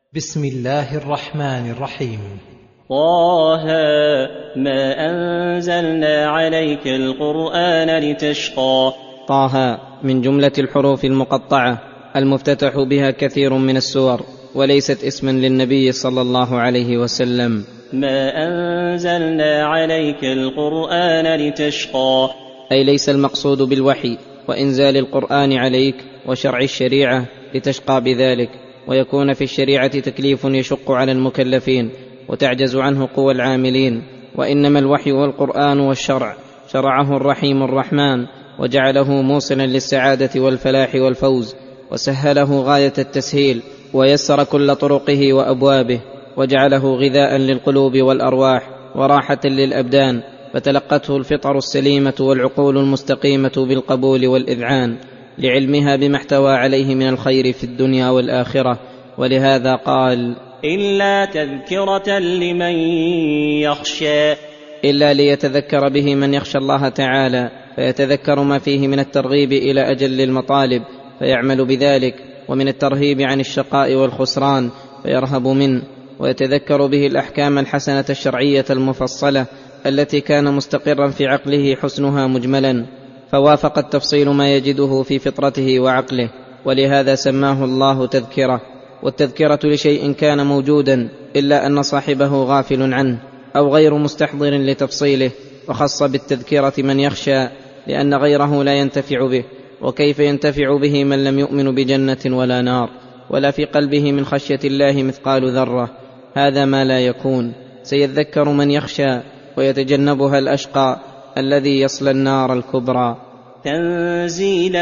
بسم الله الرحمن الرحيم. طه ما أنزلنا عليك القرآن لتشقى. طه من جملة الحروف المقطعة المفتتح بها كثير من السور، وليست اسما للنبي صلى الله عليه وسلم. ما أنزلنا عليك القرآن لتشقى، أي ليس المقصود بالوحي وإنزال القرآن عليك وشرع الشريعة لتشقى بذلك، ويكون في الشريعة تكليف يشق على المكلفين وتعجز عنه قوى العاملين، وإنما الوحي والقرآن والشرع شرعه الرحيم الرحمن، وجعله موصلا للسعادة والفلاح والفوز، وسهله غاية التسهيل، ويسر كل طرقه وأبوابه، وجعله غذاء للقلوب والأرواح وراحة للأبدان، فتلقته الفطر السليمة والعقول المستقيمة بالقبول والإذعان لعلمها بما احتوى عليه من الخير في الدنيا والآخرة. ولهذا قال: إلا تذكرة لمن يخشى، إلا ليتذكر به من يخشى الله تعالى، فيتذكر ما فيه من الترغيب إلى أجل المطالب فيعمل بذلك، ومن الترهيب عن الشقاء والخسران فيرهب منه، ويتذكر به الأحكام الحسنة الشرعية المفصلة التي كان مستقرا في عقله حسنها مجملا، فوافق التفصيل ما يجده في فطرته وعقله، ولهذا سماه الله تذكرة. والتذكرة لشيء كان موجودا إلا أن صاحبه غافل عنه أو غير مستحضر لتفصيله، وخص بالتذكرة من يخشى لأن غيره لا ينتفع به، وكيف ينتفع به من لم يؤمن بجنة ولا نار ولا في قلبه من خشية الله مثقال ذرة؟ هذا ما لا يكون. سيذكر من يخشى ويتجنبها الأشقى الذي يصلى النار الكبرى. تنزيلا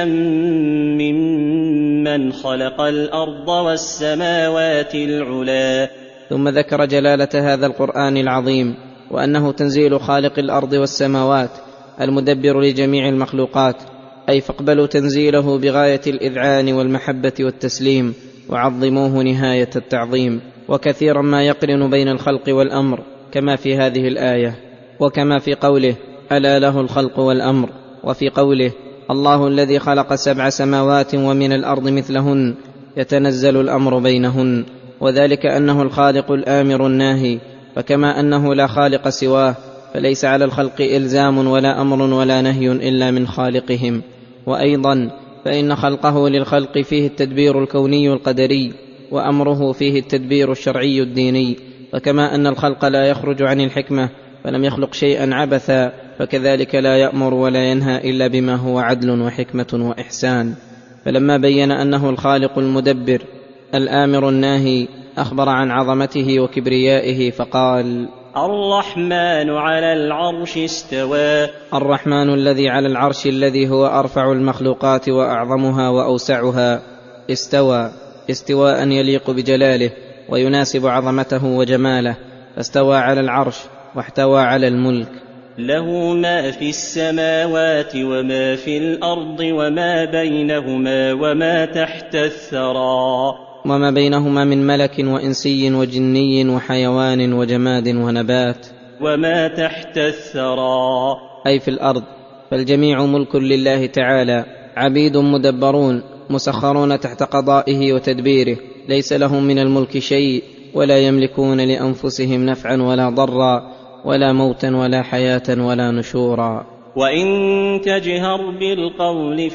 ممن خلق الأرض والسماوات العلا. ثم ذكر جلالة هذا القرآن العظيم، وأنه تنزيل خالق الأرض والسماوات المدبر لجميع المخلوقات، أي فاقبلوا تنزيله بغاية الإذعان والمحبة والتسليم، وعظموه نهاية التعظيم. وكثيرا ما يقرن بين الخلق والأمر كما في هذه الآية، وكما في قوله: ألا له الخلق والأمر، وفي قوله: الله الذي خلق 7 سماوات ومن الأرض مثلهن يتنزل الأمر بينهن، وذلك أنه الخالق الآمر الناهي، فكما أنه لا خالق سواه فليس على الخلق إلزام ولا أمر ولا نهي إلا من خالقهم. وأيضا فإن خلقه للخلق فيه التدبير الكوني القدري، وأمره فيه التدبير الشرعي الديني، فكما أن الخلق لا يخرج عن الحكمة فلم يخلق شيئا عبثا، فكذلك لا يأمر ولا ينهى إلا بما هو عدل وحكمة وإحسان. فلما بين أنه الخالق المدبر الآمر الناهي أخبر عن عظمته وكبريائه فقال: الرحمن على العرش استوى. الرحمن الذي على العرش، الذي هو أرفع المخلوقات وأعظمها وأوسعها، استوى استواء يليق بجلاله ويناسب عظمته وجماله، فاستوى على العرش واحتوى على الملك. له ما في السماوات وما في الأرض وما بينهما وما تحت الثرى. وما بينهما من ملك وإنسي وجني وحيوان وجماد ونبات. وما تحت الثرى أي في الأرض، فالجميع ملك لله تعالى، عبيد مدبرون مسخرون تحت قضائه وتدبيره، ليس لهم من الملك شيء، ولا يملكون لأنفسهم نفعا ولا ضرا ولا موتا ولا حياة ولا نشورا. وإن تجهر بالقول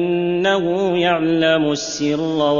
فإنه يعلم السر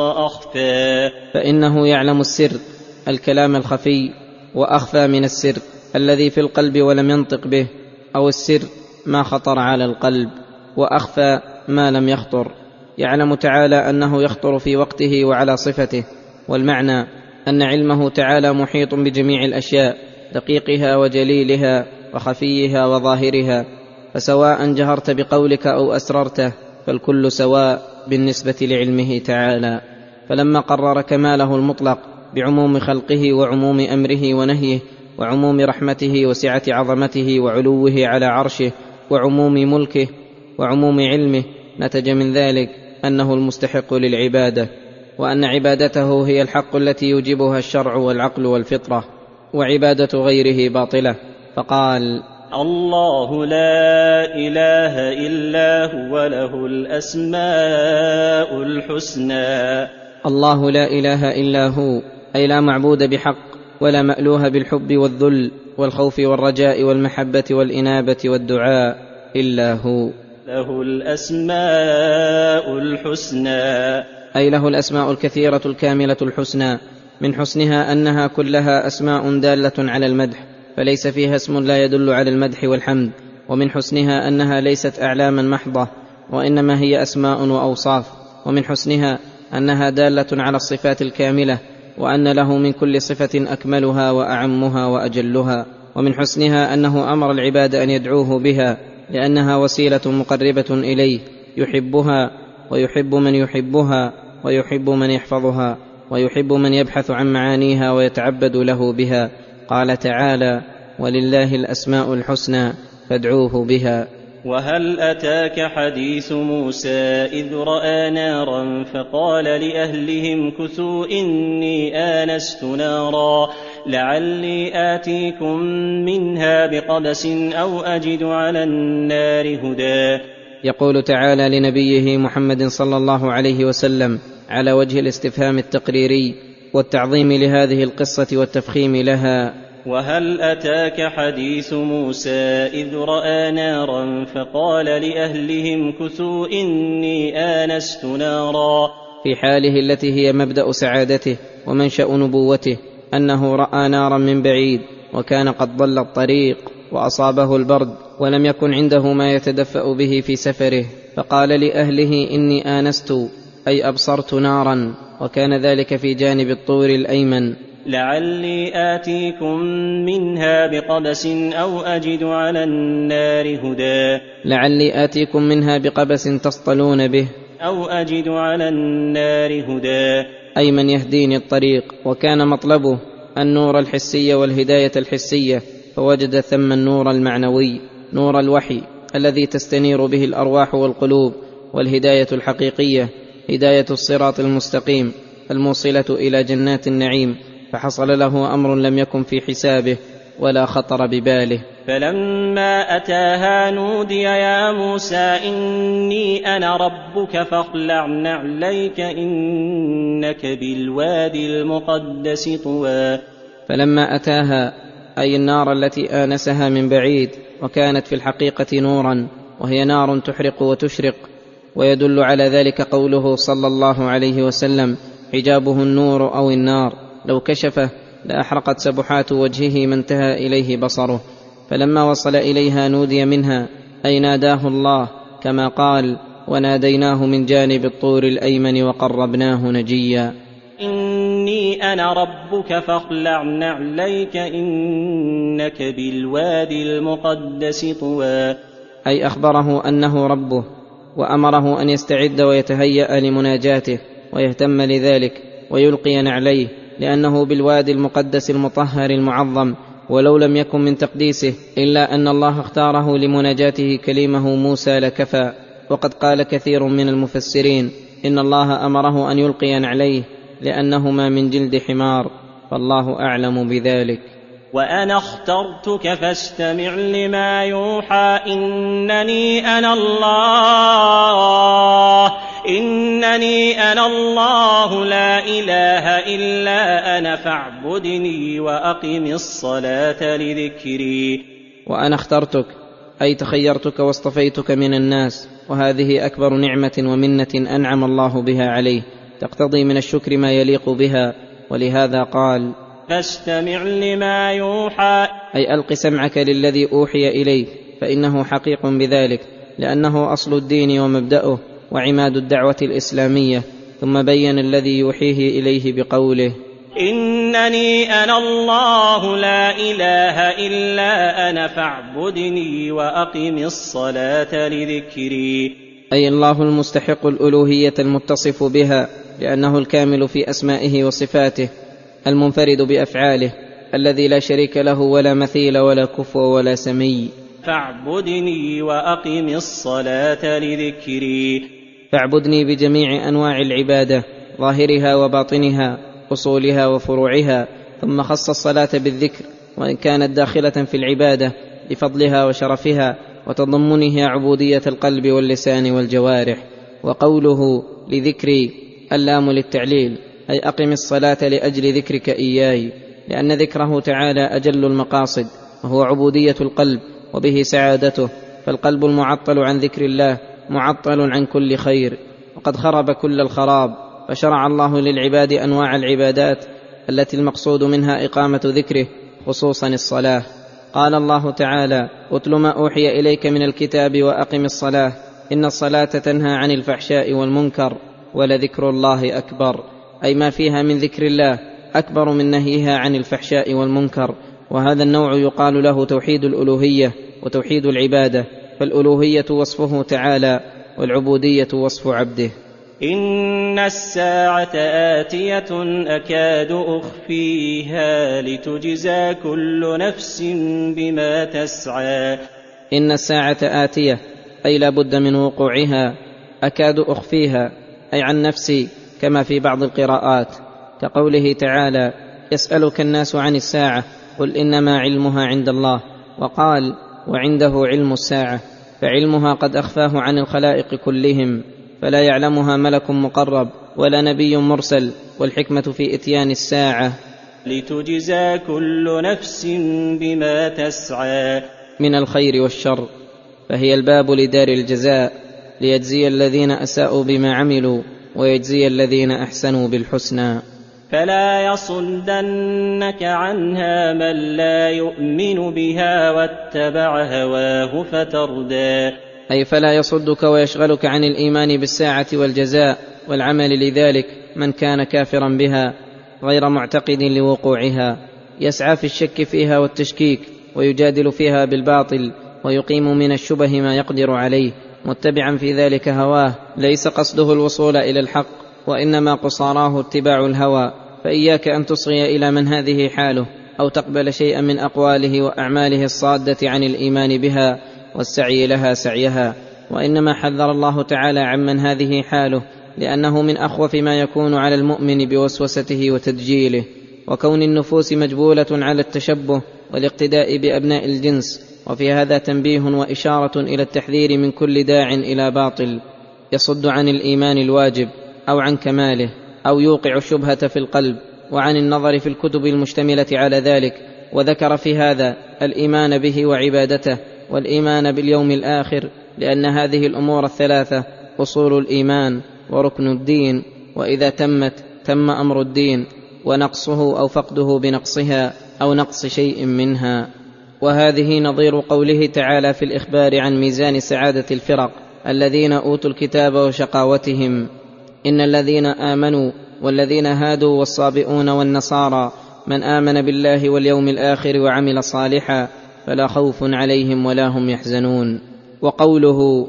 وأخفى. فإنه يعلم السر، الكلام الخفي، وأخفى من السر الذي في القلب ولم ينطق به، أو السر ما خطر على القلب، وأخفى ما لم يخطر. يعلم تعالى أنه يخطر في وقته وعلى صفته، والمعنى أن علمه تعالى محيط بجميع الأشياء، دقيقها وجليلها وخفيها وظاهرها، فسواء جهرت بقولك أو أسررته فالكل سواء بالنسبة لعلمه تعالى. فلما قرر كماله المطلق بعموم خلقه وعموم أمره ونهيه وعموم رحمته وسعة عظمته وعلوه على عرشه وعموم ملكه وعموم علمه، نتج من ذلك أنه المستحق للعبادة، وأن عبادته هي الحق التي يوجبها الشرع والعقل والفطرة، وعبادة غيره باطلة. فقال: الله لا إله إلا هو له الأسماء الحسنى. الله لا إله إلا هو، أي لا معبود بحق ولا مألوه بالحب والذل والخوف والرجاء والمحبة والإنابة والدعاء إلا هو. له الأسماء الحسنى، أي له الأسماء الكثيرة الكاملة الحسنى، من حسنها أنها كلها أسماء دالة على المدح، فليس فيها اسم لا يدل على المدح والحمد. ومن حسنها أنها ليست أعلاما محضة، وإنما هي أسماء وأوصاف. ومن حسنها أنها دالة على الصفات الكاملة، وأن له من كل صفة أكملها وأعمها وأجلها. ومن حسنها أنه أمر العباد أن يدعوه بها، لأنها وسيلة مقربة إليه، يحبها ويحب من يحبها ويحب من يحفظها ويحب من يبحث عن معانيها ويتعبد له بها. قال تعالى: ولله الأسماء الحسنى فادعوه بها. وهل أتاك حديث موسى إذ رأى نارا فقال لأهلهم كثوا إني آنست نارا لعلي آتيكم منها بقبس أو أجد على النار هدى. يقول تعالى لنبيه محمد صلى الله عليه وسلم على وجه الاستفهام التقريري والتعظيم لهذه القصة والتفخيم لها: وهل أتاك حديث موسى إذ رأى نارا فقال لأهلهم كثوا إني آنست نارا، في حاله التي هي مبدأ سعادته ومنشأ نبوته، أنه رأى نارا من بعيد وكان قد ضل الطريق وأصابه البرد ولم يكن عنده ما يتدفأ به في سفره، فقال لأهله إني آنست، أي أبصرت نارا، وكان ذلك في جانب الطور الأيمن. لعلي آتيكم منها بقبس أو أجد على النار هدى، لعلي آتيكم منها بقبس تصطلون به، أو أجد على النار هدى، أي من يهديني الطريق. وكان مطلبه النور الحسي والهداية الحسية، فوجد ثم النور المعنوي، نور الوحي الذي تستنير به الأرواح والقلوب، والهداية الحقيقية هداية الصراط المستقيم الموصلة إلى جنات النعيم، فحصل له أمر لم يكن في حسابه ولا خطر بباله. فلما أتاها نودي يا موسى إني أنا ربك فاخلع نعليك إنك بالوادي المقدس طوى. فلما أتاها أي النار التي آنسها من بعيد، وكانت في الحقيقة نورا، وهي نار تحرق وتشرق، ويدل على ذلك قوله صلى الله عليه وسلم: حجابه النور أو النار، لو كشفه لأحرقت سبحات وجهه ما انتهى إليه بصره. فلما وصل إليها نودي منها، أي ناداه الله، كما قال: وناديناه من جانب الطور الأيمن وقربناه نجيا. إني أنا ربك فاخلع نعليك إنك بالوادي المقدس طوى، أي أخبره أنه ربه، وأمره أن يستعد ويتهيأ لمناجاته ويهتم لذلك ويلقي نعليه، لأنه بالوادي المقدس المطهر المعظم، ولو لم يكن من تقديسه إلا أن الله اختاره لمناجاته كليمه موسى لكفى. وقد قال كثير من المفسرين إن الله أمره أن يلقي نعليه لأنهما من جلد حمار، فالله أعلم بذلك. وأنا اخترتك فاستمع لما يوحى إنني أنا الله لا إله إلا أنا فاعبدني وأقم الصلاة لذكري. وأنا اخترتك أي تخيرتك واصطفيتك من الناس، وهذه أكبر نعمة ومنة أنعم الله بها عليه، تقتضي من الشكر ما يليق بها، ولهذا قال: فاستمع لما يوحى، أي ألق سمعك للذي أوحي إليك، فإنه حقيق بذلك، لأنه أصل الدين ومبدأه وعماد الدعوة الإسلامية. ثم بين الذي يوحيه إليه بقوله: إنني أنا الله لا إله إلا أنا فاعبدني وأقم الصلاة لذكري، أي الله المستحق الألوهية المتصف بها، لأنه الكامل في أسمائه وصفاته، المنفرد بأفعاله، الذي لا شريك له ولا مثيل ولا كفو ولا سمي. فاعبدني وأقم الصلاة لذكري، فاعبدني بجميع أنواع العبادة، ظاهرها وباطنها، أصولها وفروعها. ثم خص الصلاة بالذكر، وإن كانت داخلة في العبادة لفضلها وشرفها وتضمنها عبودية القلب واللسان والجوارح. وقوله لذكري اللام للتعليل، أي أقم الصلاة لأجل ذكرك إياي، لأن ذكره تعالى أجل المقاصد، وهو عبودية القلب وبه سعادته، فالقلب المعطل عن ذكر الله معطل عن كل خير، وقد خرب كل الخراب. فشرع الله للعباد أنواع العبادات التي المقصود منها إقامة ذكره، خصوصا الصلاة. قال الله تعالى: اتل ما أوحي إليك من الكتاب وأقم الصلاة إن الصلاة تنهى عن الفحشاء والمنكر ولذكر الله أكبر، أي ما فيها من ذكر الله أكبر من نهيها عن الفحشاء والمنكر. وهذا النوع يقال له توحيد الألوهية وتوحيد العبادة، فالألوهية وصفه تعالى والعبودية وصف عبده. إن الساعة آتية أكاد أخفيها لتجزى كل نفس بما تسعى. إن الساعة آتية أي لا بد من وقوعها، أكاد أخفيها أي عن نفسي، كما في بعض القراءات كقوله تعالى: يسألك الناس عن الساعة قل إنما علمها عند الله، وقال: وعنده علم الساعة، فعلمها قد أخفاه عن الخلائق كلهم، فلا يعلمها ملك مقرب ولا نبي مرسل، والحكمة في إتيان الساعة لتجزى كل نفس بما تسعى من الخير والشر، فهي الباب لدار الجزاء، ليجزي الذين أساءوا بما عملوا ويجزي الذين أحسنوا بالحسنى. فلا يصدنك عنها من لا يؤمن بها واتبع هواه فتردى، أي فلا يصدك ويشغلك عن الإيمان بالساعة والجزاء والعمل لذلك من كان كافرا بها غير معتقد لوقوعها، يسعى في الشك فيها والتشكيك، ويجادل فيها بالباطل، ويقيم من الشبه ما يقدر عليه، متبعا في ذلك هواه، ليس قصده الوصول إلى الحق، وإنما قصاراه اتباع الهوى. فإياك أن تصغي إلى من هذه حاله، أو تقبل شيئا من أقواله وأعماله الصادة عن الإيمان بها والسعي لها سعيها، وإنما حذر الله تعالى عمن هذه حاله، لأنه من أخوف ما يكون على المؤمن بوسوسته وتدجيله، وكون النفوس مجبولة على التشبه والاقتداء بأبناء الجنس. وفي هذا تنبيه وإشارة إلى التحذير من كل داع إلى باطل يصد عن الإيمان الواجب أو عن كماله، أو يوقع الشبهة في القلب، وعن النظر في الكتب المشتملة على ذلك. وذكر في هذا الإيمان به وعبادته، والإيمان باليوم الآخر، لأن هذه الأمور الثلاثة أصول الإيمان وركن الدين، وإذا تمت تم أمر الدين، ونقصه أو فقده بنقصها أو نقص شيء منها. وهذه نظير قوله تعالى في الإخبار عن ميزان سعادة الفرق الذين أوتوا الكتاب وشقاوتهم: إن الذين آمنوا والذين هادوا والصابئون والنصارى من آمن بالله واليوم الآخر وعمل صالحا فلا خوف عليهم ولا هم يحزنون. وقوله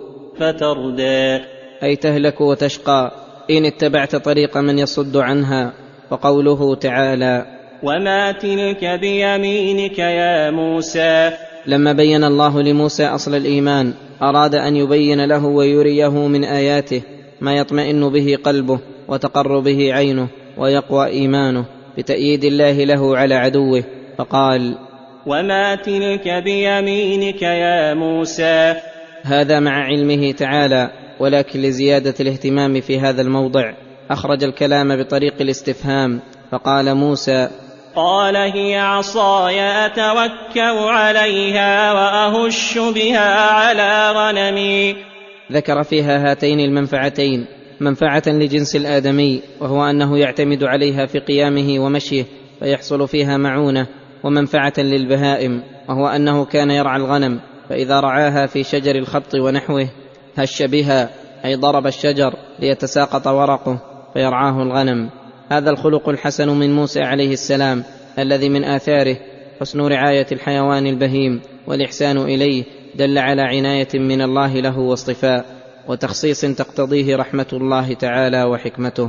فتردى أي تهلك وتشقى إن اتبعت طريق من يصد عنها. وقوله تعالى وما تلك بيمينك يا موسى. لما بين الله لموسى أصل الإيمان أراد أن يبين له ويريه من آياته ما يطمئن به قلبه وتقر به عينه ويقوى إيمانه بتأييد الله له على عدوه، فقال وما تلك بيمينك يا موسى. هذا مع علمه تعالى، ولكن لزيادة الاهتمام في هذا الموضع أخرج الكلام بطريق الاستفهام، فقال موسى قال هي عصاي أتوكأ عليها وأهش بها على غنمي. ذكر فيها هاتين المنفعتين: منفعة لجنس الآدمي وهو أنه يعتمد عليها في قيامه ومشيه فيحصل فيها معونة، ومنفعة للبهائم وهو أنه كان يرعى الغنم، فإذا رعاها في شجر الخبط ونحوه هش بها أي ضرب الشجر ليتساقط ورقه فيرعاه الغنم. هذا الخلق الحسن من موسى عليه السلام الذي من آثاره حسن رعاية الحيوان البهيم والإحسان إليه، دل على عناية من الله له واصطفاء وتخصيص تقتضيه رحمة الله تعالى وحكمته.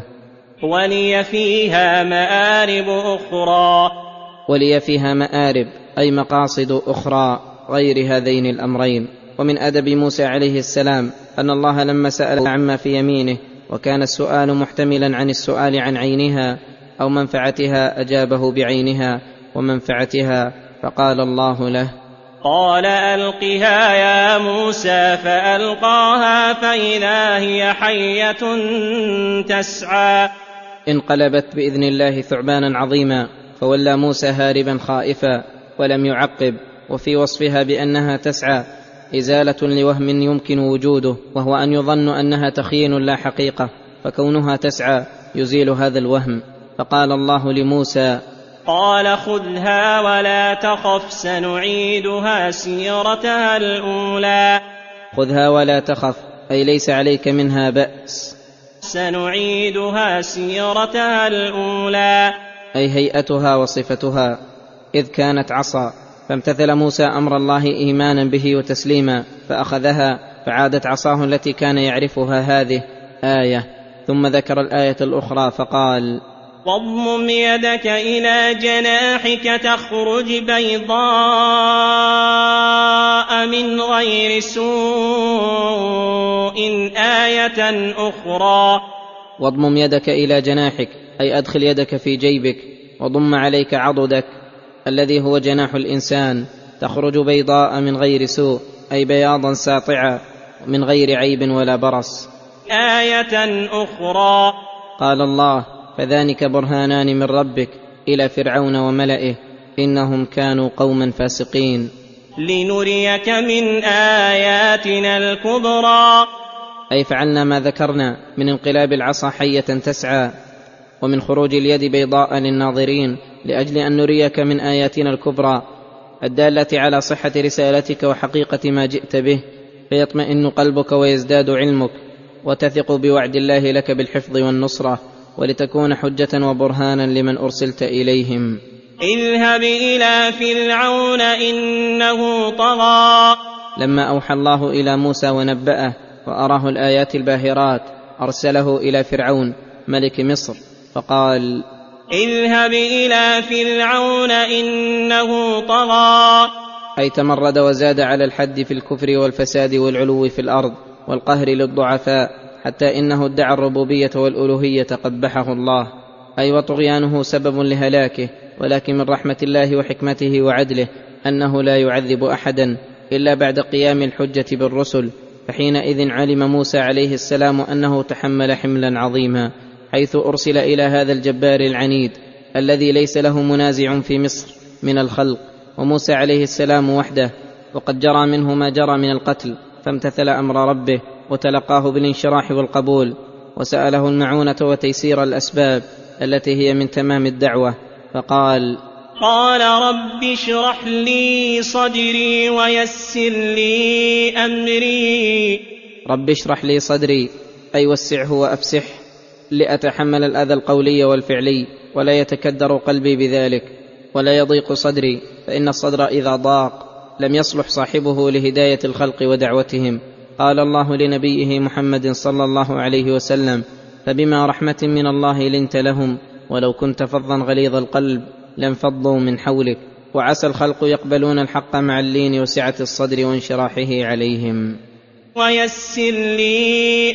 ولي فيها مآرب أخرى. ولي فيها مآرب أي مقاصد أخرى غير هذين الأمرين. ومن أدب موسى عليه السلام أن الله لما سأل عما في يمينه وكان السؤال محتملا عن السؤال عن عينها أو منفعتها أجابه بعينها ومنفعتها، فقال الله له قال ألقها يا موسى فألقاها فإذا هي حية تسعى. انقلبت بإذن الله ثعبانا عظيما، فولى موسى هاربا خائفا ولم يعقب. وفي وصفها بأنها تسعى إزالة لوهم يمكن وجوده، وهو أن يظن أنها تخيين لا حقيقة، فكونها تسعى يزيل هذا الوهم. فقال الله لموسى: قال خذها ولا تخف سنعيدها سيرتها الأولى. خذها ولا تخف أي ليس عليك منها بأس، سنعيدها سيرتها الأولى أي هيئتها وصفتها، إذ كانت عصا. فامتثل موسى أمر الله إيمانا به وتسليما، فأخذها فعادت عصاه التي كان يعرفها. هذه آية. ثم ذكر الآية الأخرى فقال: واضمم يدك إلى جناحك تخرج بيضاء من غير سوء آية أخرى. واضمم يدك إلى جناحك أي أدخل يدك في جيبك، وضم عليك عضدك الذي هو جناح الإنسان، تخرج بيضاء من غير سوء أي بياضا ساطعا من غير عيب ولا برص. آية أخرى. قال الله: فذلك برهانان من ربك إلى فرعون وملئه إنهم كانوا قوما فاسقين. لنريك من آياتنا الكبرى. أي فعلنا ما ذكرنا من انقلاب العصا حية تسعى، ومن خروج اليد بيضاء للناظرين، لأجل أن نريك من آياتنا الكبرى الدالة على صحة رسالتك وحقيقة ما جئت به، فيطمئن قلبك ويزداد علمك، وتثق بوعد الله لك بالحفظ والنصرة، ولتكون حجة وبرهانا لمن أرسلت إليهم. اذهب إلى فرعون إنه طغى. لما أوحى الله إلى موسى ونبأه وأراه الآيات الباهرات، أرسله إلى فرعون ملك مصر، فقال: اذهب إلى فرعون إنه طغى. أي تمرد وزاد على الحد في الكفر والفساد والعلو في الأرض والقهر للضعفاء، حتى إنه ادعى الربوبية والألوهية قبحه الله. أي وطغيانه سبب لهلاكه، ولكن من رحمة الله وحكمته وعدله أنه لا يعذب أحدا إلا بعد قيام الحجة بالرسل. فحينئذ علم موسى عليه السلام أنه تحمل حملا عظيما، حيث أرسل إلى هذا الجبار العنيد الذي ليس له منازع في مصر من الخلق، وموسى عليه السلام وحده، وقد جرى منه ما جرى من القتل، فامتثل أمر ربه وتلقاه بالانشراح والقبول، وسأله المعونة وتيسير الأسباب التي هي من تمام الدعوة، فقال: قال رب اشرح لي صدري ويسر لي أمري. رب اشرح لي صدري أي وسعه وأفسح، لأتحمل الأذى القولي والفعلي، ولا يتكدر قلبي بذلك، ولا يضيق صدري، فإن الصدر إذا ضاق لم يصلح صاحبه لهداية الخلق ودعوتهم. قال الله لنبيه محمد صلى الله عليه وسلم: فبما رحمة من الله لنت لهم، ولو كنت فظا غليظ القلب لانفضوا من حولك. وعسى الخلق يقبلون الحق مع اللين وسعة الصدر وانشراحه عليهم. ويسر لي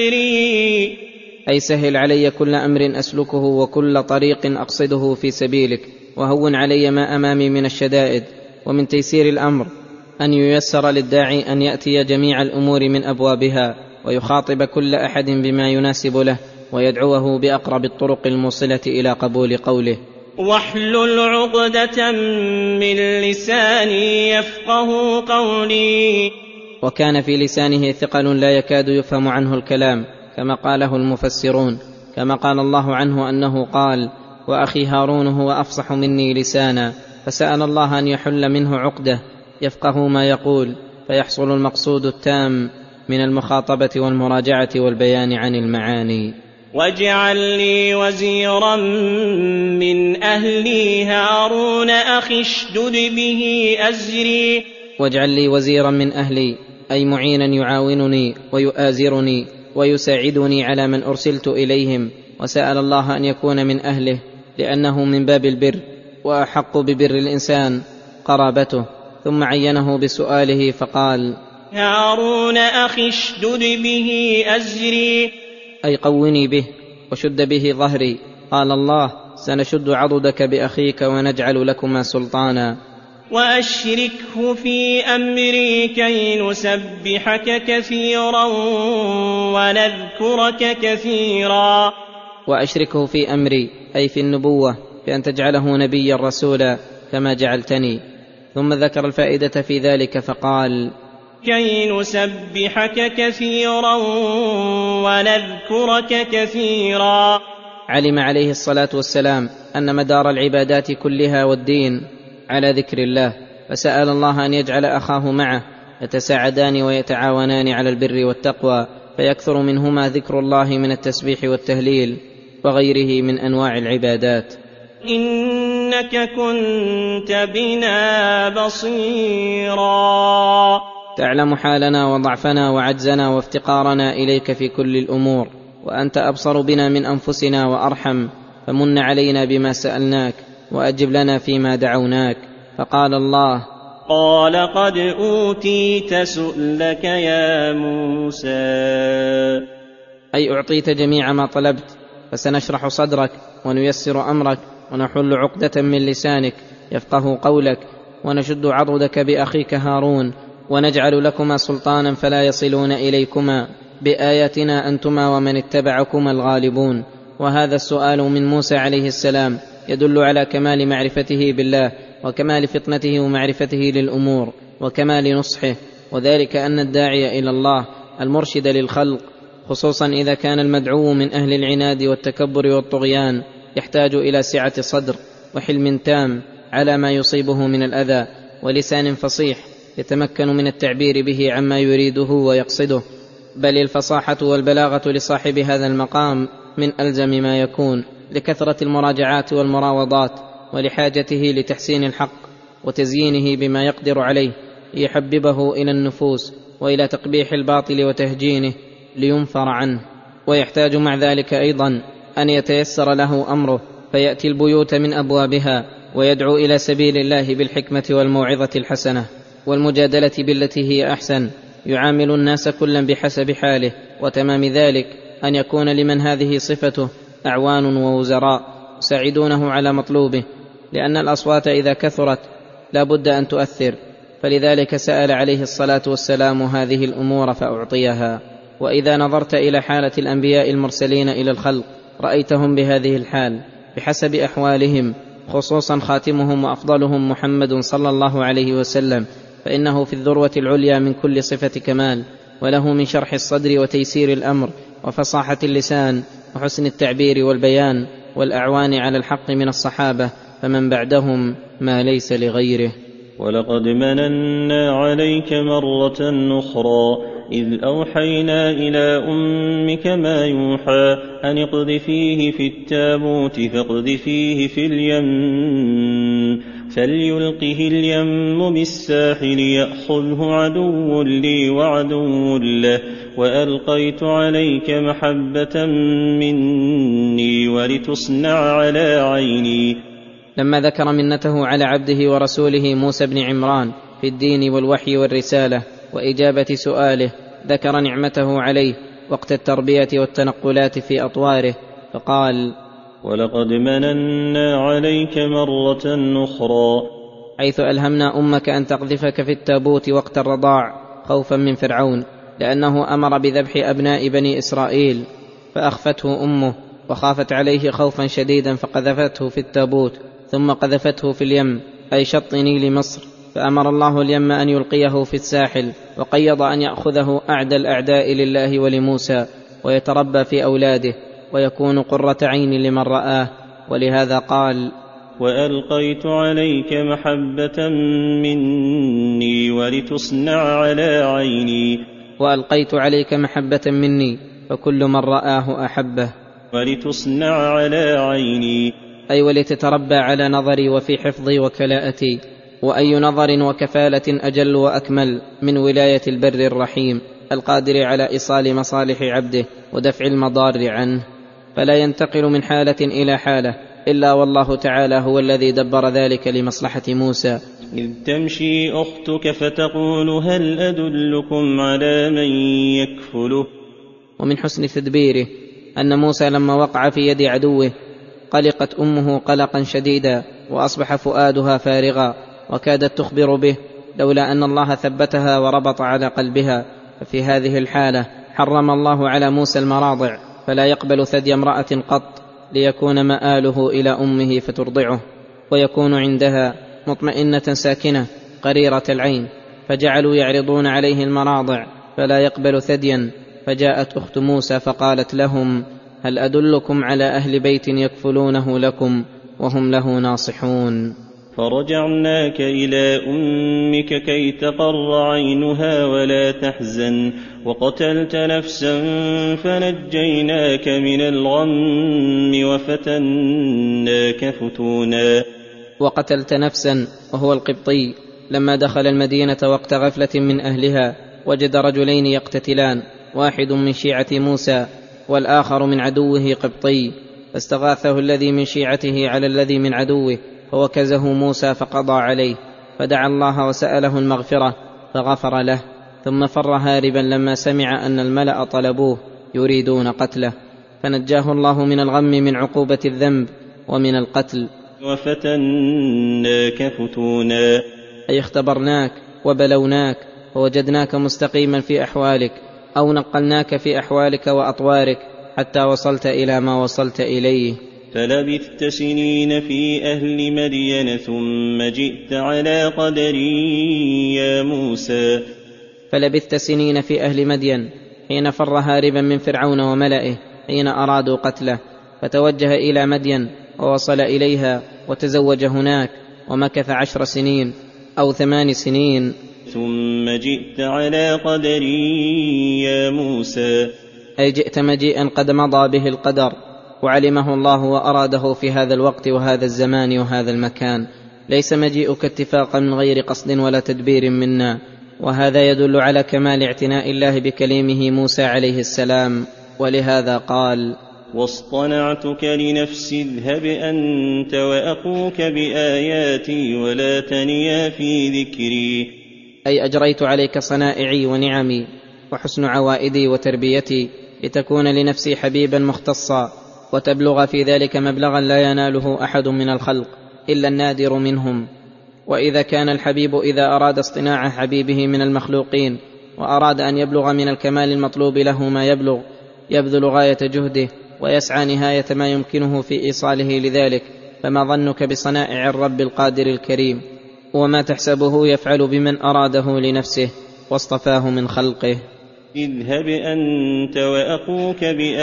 أمري أي سهل علي كل أمر أسلكه وكل طريق أقصده في سبيلك، وهون علي ما أمامي من الشدائد. ومن تيسير الأمر أن ييسر للداعي أن يأتي جميع الأمور من أبوابها، ويخاطب كل أحد بما يناسب له، ويدعوه بأقرب الطرق الموصلة إلى قبول قوله. واحلل عقدة من لساني يفقه قولي. وكان في لسانه ثقل لا يكاد يفهم عنه الكلام، كما قاله المفسرون، كما قال الله عنه أنه قال: وأخي هارون هو أفصح مني لسانا. فسأل الله أن يحل منه عقدة يفقه ما يقول، فيحصل المقصود التام من المخاطبة والمراجعة والبيان عن المعاني. واجعل لي وزيرا من أهلي هارون أخي اشدد به أزري. واجعل لي وزيرا من أهلي أي معينا يعاونني ويؤازرني ويساعدني على من أرسلت إليهم. وسأل الله أن يكون من أهله، لأنه من باب البر، وأحق ببر الإنسان قرابته. ثم عينه بسؤاله فقال: هارون أخي اشدد به أزري. أي قوني به وشد به ظهري. قال الله: سنشد عضدك بأخيك ونجعل لكما سلطانا. وأشركه في أمري كي نسبحك كثيرا ونذكرك كثيرا. وأشركه في أمري، أي في النبوة، بأن تجعله نبيا رسولا كما جعلتني. ثم ذكر الفائدة في ذلك فقال: كي نسبحك كثيرا ونذكرك كثيرا. علم عليه الصلاة والسلام أن مدار العبادات كلها والدين على ذكر الله، فسأل الله أن يجعل أخاه معه يتساعدان ويتعاونان على البر والتقوى، فيكثر منهما ذكر الله من التسبيح والتهليل وغيره من أنواع العبادات. إنك كنت بنا بصيرا. تعلم حالنا وضعفنا وعجزنا وافتقارنا إليك في كل الأمور، وأنت أبصر بنا من أنفسنا وأرحم، فمن علينا بما سألناك وأجب لنا فيما دعوناك. فقال الله: قال قد أوتيت سؤلك يا موسى. أي أعطيت جميع ما طلبت، فسنشرح صدرك ونيسر أمرك ونحل عقدة من لسانك يفقه قولك، ونشد عضدك بأخيك هارون، ونجعل لكما سلطانا فلا يصلون إليكما، بآياتنا أنتما ومن اتبعكما الغالبون. وهذا السؤال من موسى عليه السلام يدل على كمال معرفته بالله، وكمال فطنته ومعرفته للأمور، وكمال نصحه، وذلك أن الداعي إلى الله المرشد للخلق، خصوصا إذا كان المدعو من أهل العناد والتكبر والطغيان، يحتاج إلى سعة صدر وحلم تام على ما يصيبه من الأذى، ولسان فصيح يتمكن من التعبير به عما يريده ويقصده. بل الفصاحة والبلاغة لصاحب هذا المقام من ألزم ما يكون، لكثرة المراجعات والمراوضات، ولحاجته لتحسين الحق وتزيينه بما يقدر عليه ليحببه إلى النفوس، وإلى تقبيح الباطل وتهجينه لينفر عنه. ويحتاج مع ذلك أيضا أن يتيسر له أمره، فيأتي البيوت من أبوابها ويدعو إلى سبيل الله بالحكمة والموعظة الحسنة والمجادلة بالتي هي أحسن، يعامل الناس كلا بحسب حاله. وتمام ذلك أن يكون لمن هذه صفته أعوان ووزراء يساعدونه على مطلوبه، لأن الأصوات إذا كثرت لا بد أن تؤثر، فلذلك سأل عليه الصلاة والسلام هذه الأمور فأعطيها. وإذا نظرت إلى حالة الأنبياء المرسلين إلى الخلق رأيتهم بهذه الحال بحسب أحوالهم، خصوصا خاتمهم وأفضلهم محمد صلى الله عليه وسلم، فإنه في الذروة العليا من كل صفة كمال، وله من شرح الصدر وتيسير الأمر وفصاحة اللسان وحسن التعبير والبيان والأعوان على الحق من الصحابة، فمن بعدهم ما ليس لغيره. ولقد مننا عليك مرة أخرى إذ أوحينا إلى أمك ما يوحى أن اقذفيه في التابوت فاقذفيه في اليم فليلقه اليم بالساحل يأخذه عدو لي وعدو له وألقيت عليك محبة مني ولتصنع على عيني. لما ذكر منته على عبده ورسوله موسى بن عمران في الدين والوحي والرسالة وإجابة سؤاله، ذكر نعمته عليه وقت التربية والتنقلات في أطواره، فقال: ولقد مننا عليك مرة أخرى، حيث ألهمنا أمك أن تقذفك في التابوت وقت الرضاع خوفا من فرعون، لأنه أمر بذبح أبناء بني إسرائيل، فأخفته أمه وخافت عليه خوفا شديدا فقذفته في التابوت، ثم قذفته في اليم أي شط نيل مصر، فأمر الله اليم أن يلقيه في الساحل، وقيض أن يأخذه أعدى الأعداء لله ولموسى ويتربى في أولاده ويكون قرة عين لمن رآه. ولهذا قال: وألقيت عليك محبة مني ولتصنع على عيني. وألقيت عليك محبة مني، فكل من رآه أحبه. ولتصنع على عيني أي ولتتربى على نظري وفي حفظي وكلاءتي. وأي نظر وكفالة أجل وأكمل من ولاية البر الرحيم القادر على إيصال مصالح عبده ودفع المضار عنه، فلا ينتقل من حالة إلى حالة إلا والله تعالى هو الذي دبر ذلك لمصلحة موسى. إذ تمشي أختك فتقول هل أدلكم على من يكفله. ومن حسن تدبيره أن موسى لما وقع في يد عدوه قلقت أمه قلقا شديدا، وأصبح فؤادها فارغا، وكادت تخبر به لولا أن الله ثبتها وربط على قلبها. ففي هذه الحالة حرم الله على موسى المراضع فلا يقبل ثدي امرأة قط ليكون مآله إلى أمه فترضعه، ويكون عندها مطمئنة ساكنة قريرة العين، فجعلوا يعرضون عليه المراضع فلا يقبل ثديا. فجاءت أخت موسى فقالت لهم: هل أدلكم على أهل بيت يكفلونه لكم وهم له ناصحون؟ فرجعناك إلى أمك كي تقر عينها ولا تحزن وقتلت نفسا فنجيناك من الغم وفتناك فتونا. وقتلت نفسا وهو القبطي لما دخل المدينة وقت غفلة من أهلها وجد رجلين يقتتلان، واحد من شيعة موسى والآخر من عدوه قبطي، فاستغاثه الذي من شيعته على الذي من عدوه فوكزه موسى فقضى عليه، فدعا الله وسأله المغفرة فغفر له، ثم فر هاربا لما سمع أن الملأ طلبوه يريدون قتله، فنجاه الله من الغم من عقوبة الذنب ومن القتل. وفتناك فتونا، أي اختبرناك وبلوناك ووجدناك مستقيما في أحوالك، أو نقلناك في أحوالك وأطوارك حتى وصلت إلى ما وصلت إليه. فلبثت سنين في أهل مدين ثم جئت على قدري يا موسى. فلبثت سنين في أهل مدين حين فر هاربا من فرعون وملئه حين أرادوا قتله، فتوجه إلى مدين ووصل إليها وتزوج هناك ومكث 10 سنين أو 8 سنين. ثم جئت على قدري يا موسى، أي جئت مجيئا قد مضى به القدر وعلمه الله وأراده في هذا الوقت وهذا الزمان وهذا المكان، ليس مجيئك اتفاقا من غير قصد ولا تدبير منا، وهذا يدل على كمال اعتناء الله بكليمه موسى عليه السلام، ولهذا قال: واصطنعتك لنفسي اذهب أنت وأخوك بآياتي ولا تنيا في ذكري. أي أجريت عليك صنائعي ونعمي وحسن عوائدي وتربيتي لتكون لنفسي حبيبا مختصا، وتبلغ في ذلك مبلغا لا يناله أحد من الخلق إلا النادر منهم. وإذا كان الحبيب إذا أراد اصطناع حبيبه من المخلوقين وأراد أن يبلغ من الكمال المطلوب له ما يبلغ، يبذل غاية جهده ويسعى نهاية ما يمكنه في إيصاله لذلك، فما ظنك بصنائع الرب القادر الكريم؟ وما تحسبه يفعل بمن أراده لنفسه واصطفاه من خلقه. اذهب أنت وأخوك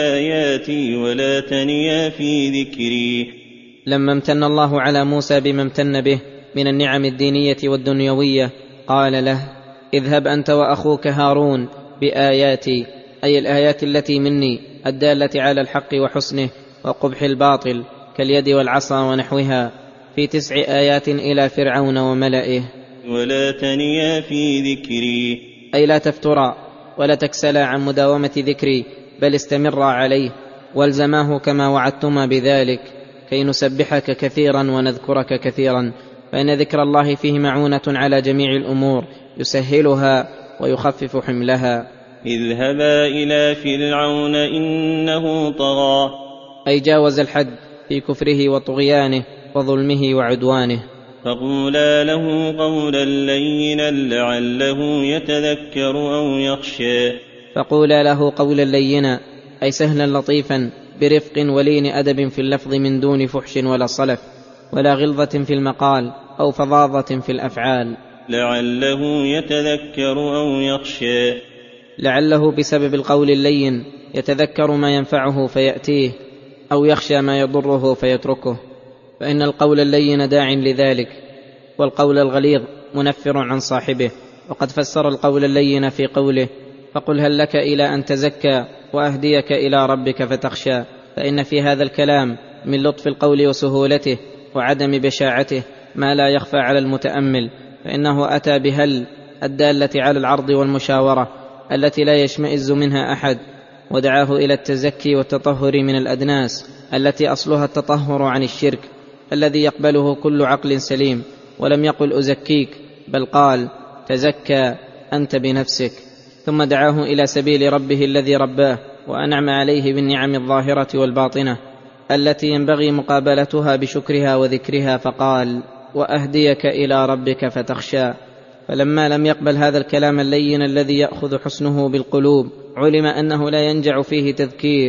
بآياتي ولا تنيا في ذكري. لما امتن الله على موسى بما امتن به من النعم الدينية والدنيوية قال له: اذهب أنت وأخوك هارون بآياتي، أي الآيات التي مني الدالة على الحق وحسنه وقبح الباطل كاليد والعصا ونحوها، في 9 آيات إلى فرعون وملئه. ولا تنيا في ذكري، أي لا تفترا ولا تكسلا عن مداومة ذكري، بل استمرا عليه والزماه كما وعدتما بذلك، كي نسبحك كثيرا ونذكرك كثيرا، فإن ذكر الله فيه معونة على جميع الأمور يسهلها ويخفف حملها. اذهبا إلى فرعون إنه طغى، أي جاوز الحد في كفره وطغيانه وظلمه وعدوانه. فقولا له قولا لينا لعله يتذكر أو يخشى. فقولا له قولا لينا، أي سهلا لطيفا برفق ولين أدب في اللفظ من دون فحش ولا صلف ولا غلظة في المقال أو فظاظة في الأفعال. لعله يتذكر أو يخشى، لعله بسبب القول اللين يتذكر ما ينفعه فيأتيه، أو يخشى ما يضره فيتركه، فإن القول اللين داع لذلك، والقول الغليظ منفر عن صاحبه. وقد فسر القول اللين في قوله: فقل هل لك إلى أن تزكى وأهديك إلى ربك فتخشى، فإن في هذا الكلام من لطف القول وسهولته وعدم بشاعته ما لا يخفى على المتأمل، فإنه أتى بهل الدالة على العرض والمشاورة التي لا يشمئز منها أحد، ودعاه إلى التزكي والتطهر من الأدناس التي أصلها التطهر عن الشرك الذي يقبله كل عقل سليم، ولم يقل أزكيك، بل قال تزكى أنت بنفسك. ثم دعاه إلى سبيل ربه الذي رباه وأنعم عليه بالنعم الظاهرة والباطنة التي ينبغي مقابلتها بشكرها وذكرها، فقال: وأهديك إلى ربك فتخشى. فلما لم يقبل هذا الكلام اللين الذي يأخذ حسنه بالقلوب، علم أنه لا ينجع فيه تذكير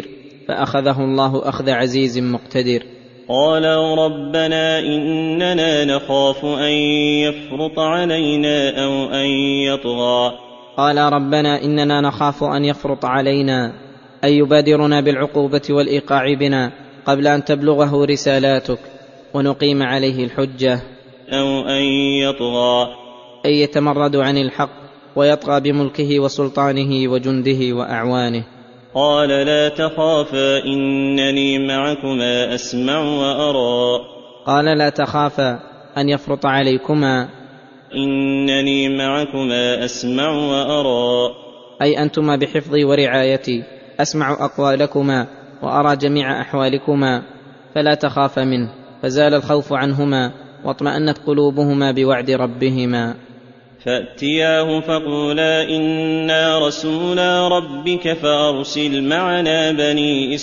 فأخذه الله أخذ عزيز مقتدر. قال ربنا إننا نخاف أن يفرط علينا أو أن يطغى. قال ربنا إننا نخاف أن يفرط علينا، أي يبادرنا بالعقوبة والإيقاع بنا قبل أن تبلغه رسالاتك ونقيم عليه الحجة، أو أن يطغى، أي يتمرد عن الحق ويطغى بملكه وسلطانه وجنده وأعوانه. قال لا تخافا إنني معكما أسمع وأرى. قال لا تخافا أن يفرط عليكما، إنني معكما أسمع وأرى، أي أنتما بحفظي ورعايتي أسمع أقوالكما وأرى جميع أحوالكما، فلا تخافا منه. فزال الخوف عنهما واطمأنت قلوبهما بوعد ربهما. فأتياه فقولا إنا رسولا ربك فأرسل معنا بني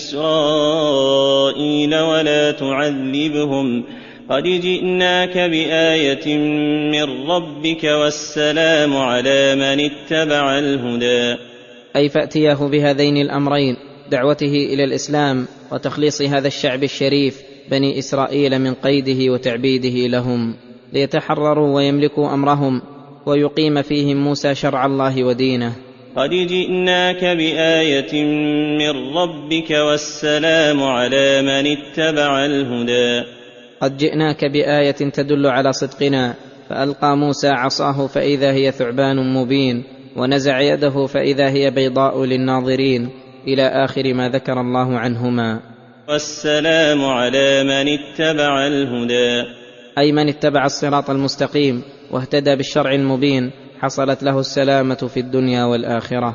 إسرائيل ولا تعذبهم قد جئناك بآية من ربك والسلام على من اتبع الهدى. أي فأتياه بهذين الأمرين، دعوته إلى الإسلام وتخليص هذا الشعب الشريف بني إسرائيل من قيده وتعبيده لهم، ليتحرروا ويملكوا أمرهم ويقيم فيهم موسى شرع الله ودينه. قد جئناك بآية من ربك والسلام على من اتبع الهدى. قد جئناك بآية تدل على صدقنا، فألقى موسى عصاه فإذا هي ثعبان مبين، ونزع يده فإذا هي بيضاء للناظرين، إلى آخر ما ذكر الله عنهما. والسلام على من اتبع الهدى، أي من اتبع الصراط المستقيم واهتدى بالشرع المبين حصلت له السلامة في الدنيا والآخرة.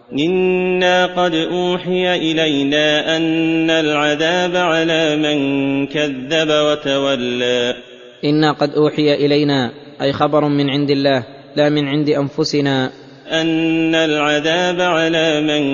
إنا قد أوحي إلينا أن العذاب على من كذب وتولى. إنا قد أوحي إلينا، أي خبر من عند الله لا من عند أنفسنا، أن العذاب على من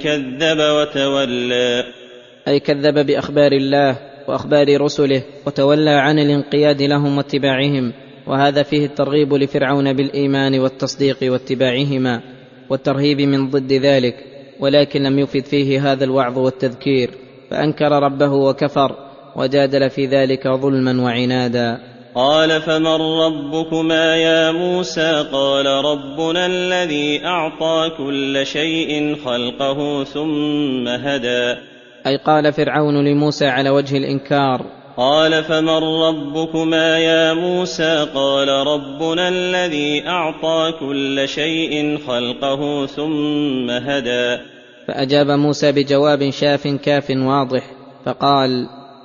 كذب وتولى، أي كذب بأخبار الله وأخبار رسله وتولى عن الانقياد لهم واتباعهم. وهذا فيه الترغيب لفرعون بالإيمان والتصديق واتباعهما، والترهيب من ضد ذلك، ولكن لم يفد فيه هذا الوعظ والتذكير، فأنكر ربه وكفر وجادل في ذلك ظلما وعنادا. قال فمن ربكما يا موسى؟ قال ربنا الذي أعطى كل شيء خلقه ثم هدى. أي قال فرعون لموسى على وجه الإنكار. قال فمن ربكما يا موسى؟ قال ربنا الذي أعطى كل شيء خلقه ثم هدى. فأجاب موسى بجواب شاف كاف واضح، فقال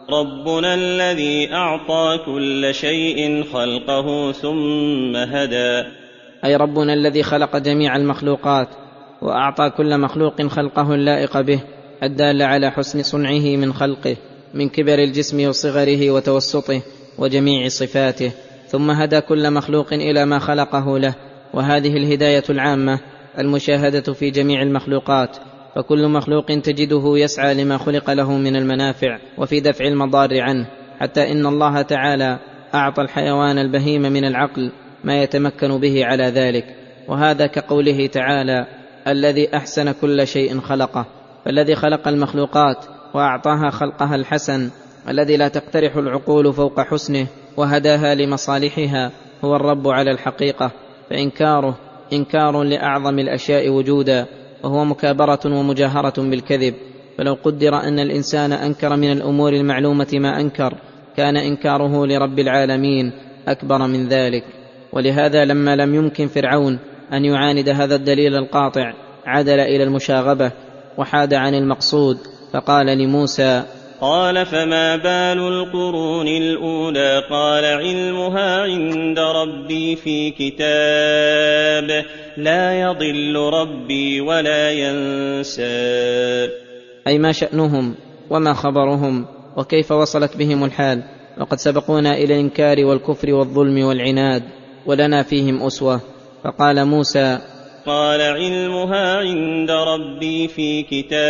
ربنا الذي أعطى كل شيء خلقه ثم هدى، أي ربنا الذي خلق جميع المخلوقات وأعطى كل مخلوق خلقه اللائق به الدال على حسن صنعه من خلقه، من كبر الجسم وصغره وتوسطه وجميع صفاته، ثم هدى كل مخلوق إلى ما خلقه له. وهذه الهداية العامة المشاهدة في جميع المخلوقات، فكل مخلوق تجده يسعى لما خلق له من المنافع وفي دفع المضار عنه، حتى إن الله تعالى أعطى الحيوان البهيم من العقل ما يتمكن به على ذلك. وهذا كقوله تعالى الذي أحسن كل شيء خلقه. فالذي خلق المخلوقات وأعطاها خلقها الحسن الذي لا تقترح العقول فوق حسنه وهداها لمصالحها هو الرب على الحقيقة، فإنكاره إنكار لأعظم الأشياء وجودا، وهو مكابرة ومجاهرة بالكذب. فلو قدر أن الإنسان أنكر من الأمور المعلومة ما أنكر، كان إنكاره لرب العالمين أكبر من ذلك. ولهذا لما لم يمكن فرعون أن يعاند هذا الدليل القاطع، عدل إلى المشاغبة وحاد عن المقصود، فقال لموسى قال فما بال القرون الأولى؟ قال علمها عند ربي في كتاب لا يضل ربي ولا ينسى. أي ما شأنهم وما خبرهم وكيف وصلت بهم الحال، وقد سبقونا إلى الإنكار والكفر والظلم والعناد ولنا فيهم أسوة. فقال موسى قال علمها عند ربي في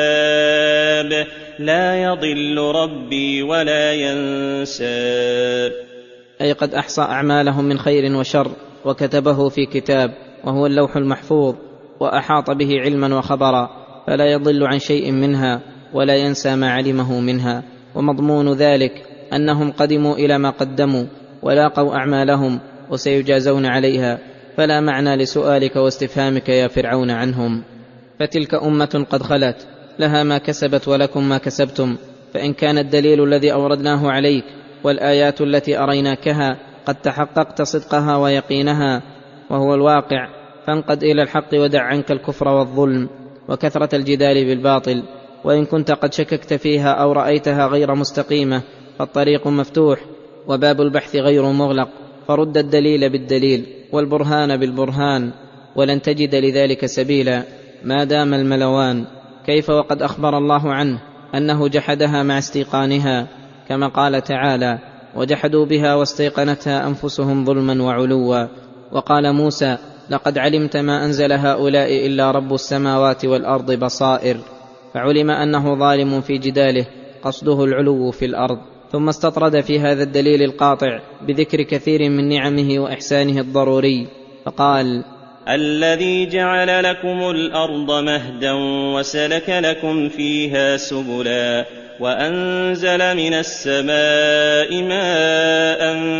كتاب لا يضل ربي ولا ينسى. أي قد أحصى أعمالهم من خير وشر وكتبه في كتاب وهو اللوح المحفوظ، وأحاط به علما وخبرا، فلا يضل عن شيء منها ولا ينسى ما علمه منها، ومضمون ذلك أنهم قدموا إلى ما قدموا ولاقوا أعمالهم وسيجازون عليها، فلا معنى لسؤالك واستفهامك يا فرعون عنهم. فتلك أمة قد خلت، لها ما كسبت ولكم ما كسبتم، فإن كان الدليل الذي أوردناه عليك والآيات التي أريناكها قد تحققت صدقها ويقينها وهو الواقع، فانقد إلى الحق ودع عنك الكفر والظلم وكثرة الجدال بالباطل. وإن كنت قد شككت فيها أو رأيتها غير مستقيمة فالطريق مفتوح وباب البحث غير مغلق، فرد الدليل بالدليل والبرهان بالبرهان، ولن تجد لذلك سبيلا ما دام الملوان. كيف وقد أخبر الله عنه أنه جحدها مع استيقانها، كما قال تعالى: وجحدوا بها واستيقنتها أنفسهم ظلما وعلوا. وقال موسى: لقد علمت ما أنزل هؤلاء إلا رب السماوات والأرض بصائر، فعلم أنه ظالم في جداله قصده العلو في الأرض. ثم استطرد في هذا الدليل القاطع بذكر كثير من نعمه وإحسانه الضروري، فقال: الذي جعل لكم الأرض مهدا وسلك لكم فيها سبلا وأنزل من السماء ماء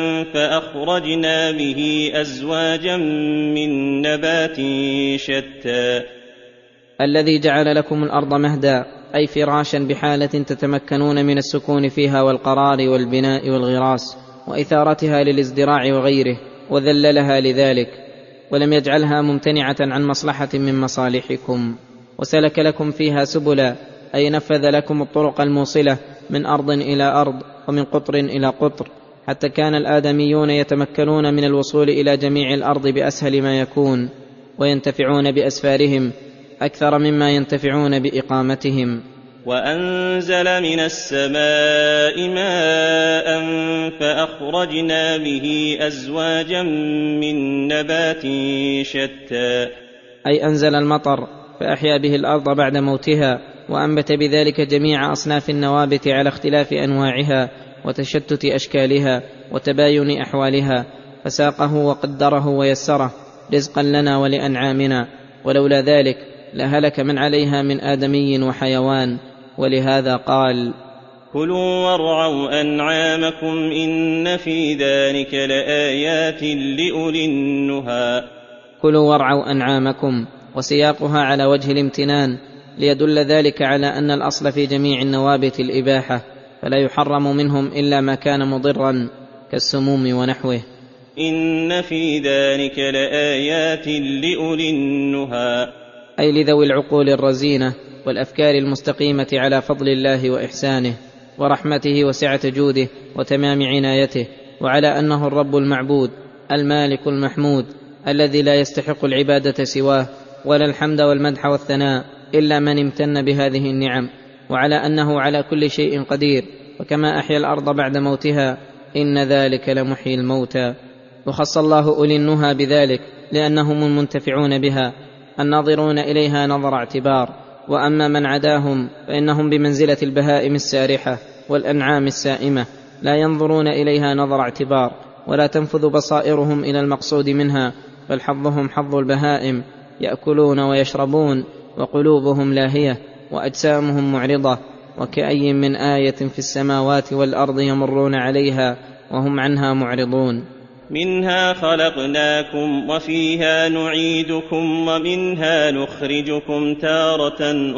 فأخرجنا به أزواجا من نبات شتى. الذي جعل لكم الأرض مهدا أي فراشا بحالة تتمكنون من السكون فيها والقرار والبناء والغراس وإثارتها للازدراع وغيره، وذللها لذلك، ولم يجعلها ممتنعة عن مصلحة من مصالحكم. وسلك لكم فيها سبلا أي نفذ لكم الطرق الموصلة من أرض إلى أرض ومن قطر إلى قطر، حتى كان الآدميون يتمكنون من الوصول إلى جميع الأرض بأسهل ما يكون، وينتفعون بأسفارهم أكثر مما ينتفعون بإقامتهم. وأنزل من السماء ماء فأخرجنا به أزواجا من نبات شتى، أي أنزل المطر فأحيا به الأرض بعد موتها، وأنبت بذلك جميع أصناف النوابت على اختلاف أنواعها وتشتت أشكالها وتباين أحوالها، فساقه وقدره ويسره رزقا لنا ولأنعامنا، ولولا ذلك لهلك من عليها من آدمي وحيوان. ولهذا قال: كلوا وارعوا أنعامكم إن في ذلك لآيات لأولي النهى. كلوا وارعوا أنعامكم، وسياقها على وجه الامتنان ليدل ذلك على أن الأصل في جميع النوابت الإباحة، فلا يحرم منهم إلا ما كان مضرا كالسموم ونحوه. إن في ذلك لآيات لأولي النهى، أي لذوي العقول الرزينة والأفكار المستقيمة على فضل الله وإحسانه ورحمته وسعة جوده وتمام عنايته، وعلى أنه الرب المعبود المالك المحمود الذي لا يستحق العبادة سواه ولا الحمد والمدح والثناء إلا من امتن بهذه النعم، وعلى أنه على كل شيء قدير. وكما أحيا الأرض بعد موتها إن ذلك لمحيي الموتى. وخص الله أولي النهى بذلك لأنهم المنتفعون بها الناظرون إليها نظر اعتبار، وأما من عداهم فإنهم بمنزلة البهائم السارحة والأنعام السائمة، لا ينظرون إليها نظر اعتبار ولا تنفذ بصائرهم إلى المقصود منها، بل حظهم حظ البهائم، يأكلون ويشربون وقلوبهم لاهية وأجسامهم معرضة. وكأي من آية في السماوات والأرض يمرون عليها وهم عنها معرضون. منها خلقناكم وفيها نعيدكم ومنها نخرجكم تارة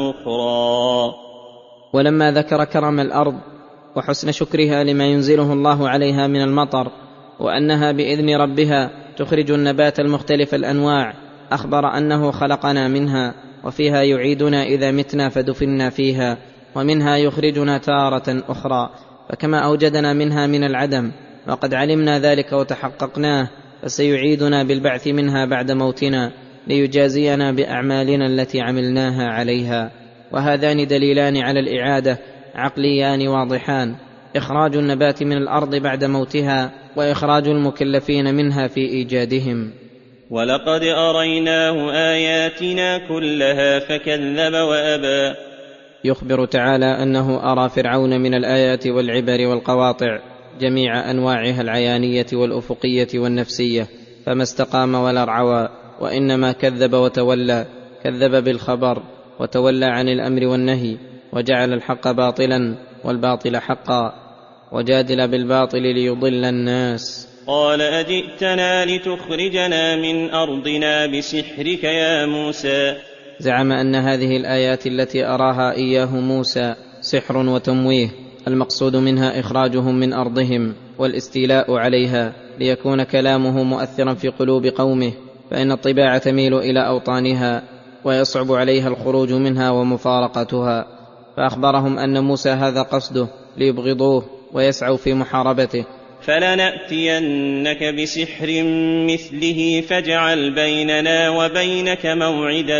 أخرى. ولما ذكر كرم الأرض وحسن شكرها لما ينزله الله عليها من المطر، وأنها بإذن ربها تخرج النبات المختلف الأنواع، أخبر أنه خلقنا منها وفيها يعيدنا إذا متنا فدفنا فيها، ومنها يخرجنا تارة أخرى. فكما أوجدنا منها من العدم وقد علمنا ذلك وتحققناه، فسيعيدنا بالبعث منها بعد موتنا ليجازينا بأعمالنا التي عملناها عليها. وهذان دليلان على الإعادة عقليان واضحان: إخراج النبات من الأرض بعد موتها، وإخراج المكلفين منها في إيجادهم. ولقد أريناه آياتنا كلها فكذب وأبى. يخبر تعالى أنه أرى فرعون من الآيات والعبر والقواطع جميع أنواعها العيانية والأفقية والنفسية، فما استقام ولا ارعوى، وإنما كذب وتولى، كذب بالخبر وتولى عن الأمر والنهي، وجعل الحق باطلا والباطل حقا وجادل بالباطل ليضل الناس. قال أجئتنا لتخرجنا من أرضنا بسحرك يا موسى. زعم أن هذه الآيات التي أراها إياه موسى سحر وتمويه، المقصود منها إخراجهم من أرضهم والاستيلاء عليها، ليكون كلامه مؤثرا في قلوب قومه، فإن الطباع تميل إلى أوطانها ويصعب عليها الخروج منها ومفارقتها. فأخبرهم أن موسى هذا قصده ليبغضوه ويسعوا في محاربته. فلنأتينك بسحر مثله فاجعل بيننا وبينك موعدا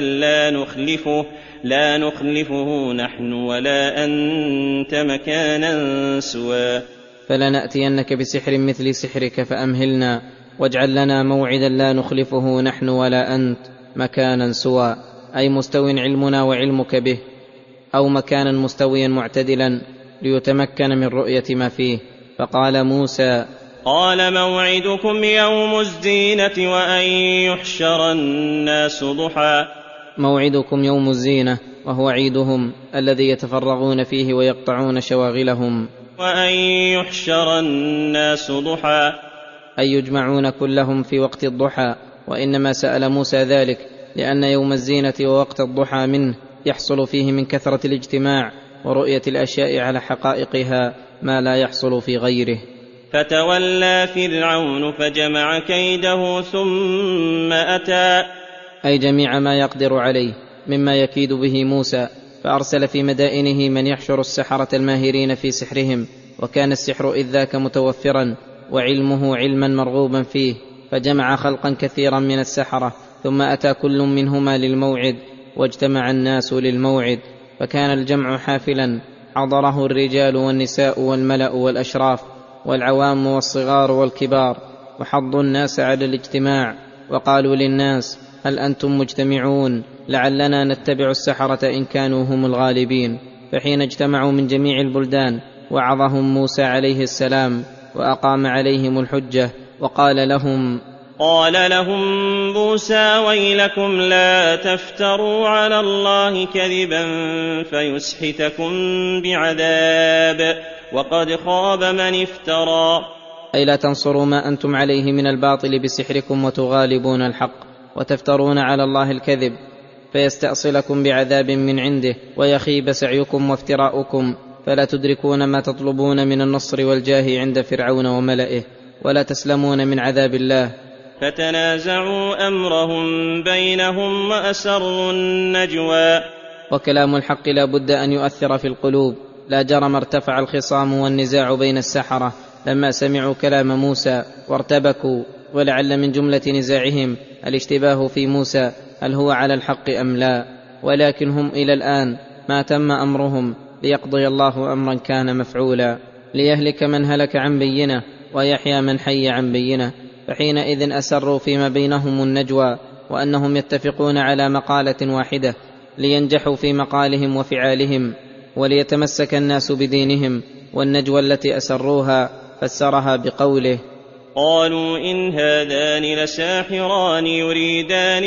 لا نخلفه نحن ولا أنت مكانا سوى. فلنأتينك بسحر مثل سحرك فأمهلنا واجعل لنا موعدا لا نخلفه نحن ولا أنت مكانا سوى، أي مستو علمنا وعلمك به، أو مكانا مستويا معتدلا ليتمكن من رؤية ما فيه. فقال موسى: قال موعدكم يوم الزينة وأن يحشر الناس ضحى. موعدكم يوم الزينة، وهو عيدهم الذي يتفرغون فيه ويقطعون شواغلهم. وأن يحشر الناس ضحى، أي يجمعون كلهم في وقت الضحى. وإنما سأل موسى ذلك لأن يوم الزينة ووقت الضحى منه يحصل فيه من كثرة الاجتماع ورؤية الأشياء على حقائقها ما لا يحصل في غيره. فتولى فرعون فجمع كيده ثم أتى، أي جميع ما يقدر عليه مما يكيد به موسى، فأرسل في مدائنه من يحشر السحرة الماهرين في سحرهم، وكان السحر إذ ذاك متوفرا وعلمه علما مرغوبا فيه، فجمع خلقا كثيرا من السحرة، ثم أتى كل منهما للموعد، واجتمع الناس للموعد، فكان الجمع حافلا، حضره الرجال والنساء والملأ والأشراف والعوام والصغار والكبار، وحضوا الناس على الاجتماع، وقالوا للناس: هل أنتم مجتمعون؟ لعلنا نتبع السحرة إن كانوا هم الغالبين. فحين اجتمعوا من جميع البلدان وعظهم موسى عليه السلام وأقام عليهم الحجة، وقال لهم موسى: ويلكم لا تفتروا على الله كذبا فيسحتكم بعذاب، وقد خاب من افترى. أي لا تنصروا ما أنتم عليه من الباطل بسحركم وتغالبون الحق وتفترون على الله الكذب، فيستأصلكم بعذاب من عنده ويخيب سعيكم وافتراؤكم، فلا تدركون ما تطلبون من النصر والجاه عند فرعون وملئه، ولا تسلمون من عذاب الله. فتنازعوا أمرهم بينهم وأسروا النجوى. وكلام الحق لا بد أن يؤثر في القلوب. لا جرم ارتفع الخصام والنزاع بين السحرة لما سمعوا كلام موسى وارتبكوا، ولعل من جملة نزاعهم الاشتباه في موسى هل هو على الحق أم لا، ولكن هم إلى الآن ما تم أمرهم، ليقضي الله أمرا كان مفعولا، ليهلك من هلك عن بينه ويحيى من حي عن بينه. فحينئذ أسروا فيما بينهم النجوى، وأنهم يتفقون على مقالة واحدة، لينجحوا في مقالهم وفعالهم، وليتمسك الناس بدينهم. والنجوى التي أسروها فسرها بقوله: قالوا إن هذان لساحران يريدان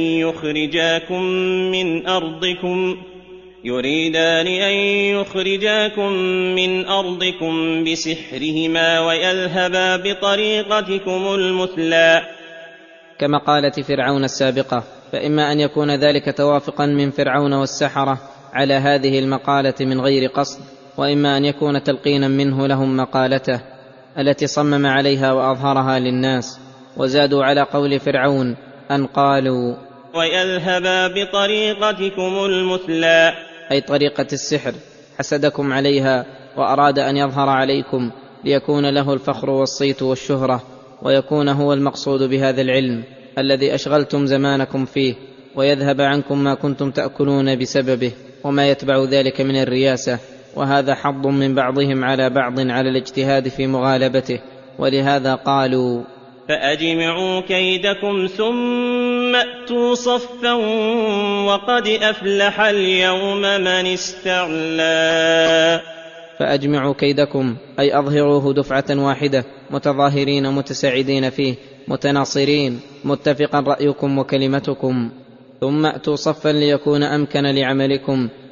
أن يخرجاكم من أرضكم بسحرهما ويذهبا بطريقتكم المثلى. كمقالة فرعون السابقة، فإما أن يكون ذلك توافقا من فرعون والسحرة على هذه المقالة من غير قصد، وإما أن يكون تلقينا منه لهم مقالته التي صمم عليها وأظهرها للناس. وزادوا على قول فرعون أن قالوا: ويذهبا بطريقتكم المثلى، أي طريقة السحر، حسدكم عليها وأراد أن يظهر عليكم ليكون له الفخر والصيت والشهرة، ويكون هو المقصود بهذا العلم الذي أشغلتم زمانكم فيه، ويذهب عنكم ما كنتم تأكلون بسببه وما يتبع ذلك من الرياسة. وهذا حظ من بعضهم على بعض على الاجتهاد في مغالبته، ولهذا قالوا: فأجمعوا كيدكم ثم أتوا صفا وقد أفلح اليوم من استعلى. فأجمعوا كيدكم، أي أظهروه دفعة واحدة، متظاهرين متساعدين فيه، متناصرين، متفقا رأيكم وكلمتكم. ثم أتوا صفا ليكون أمكن لعملكم،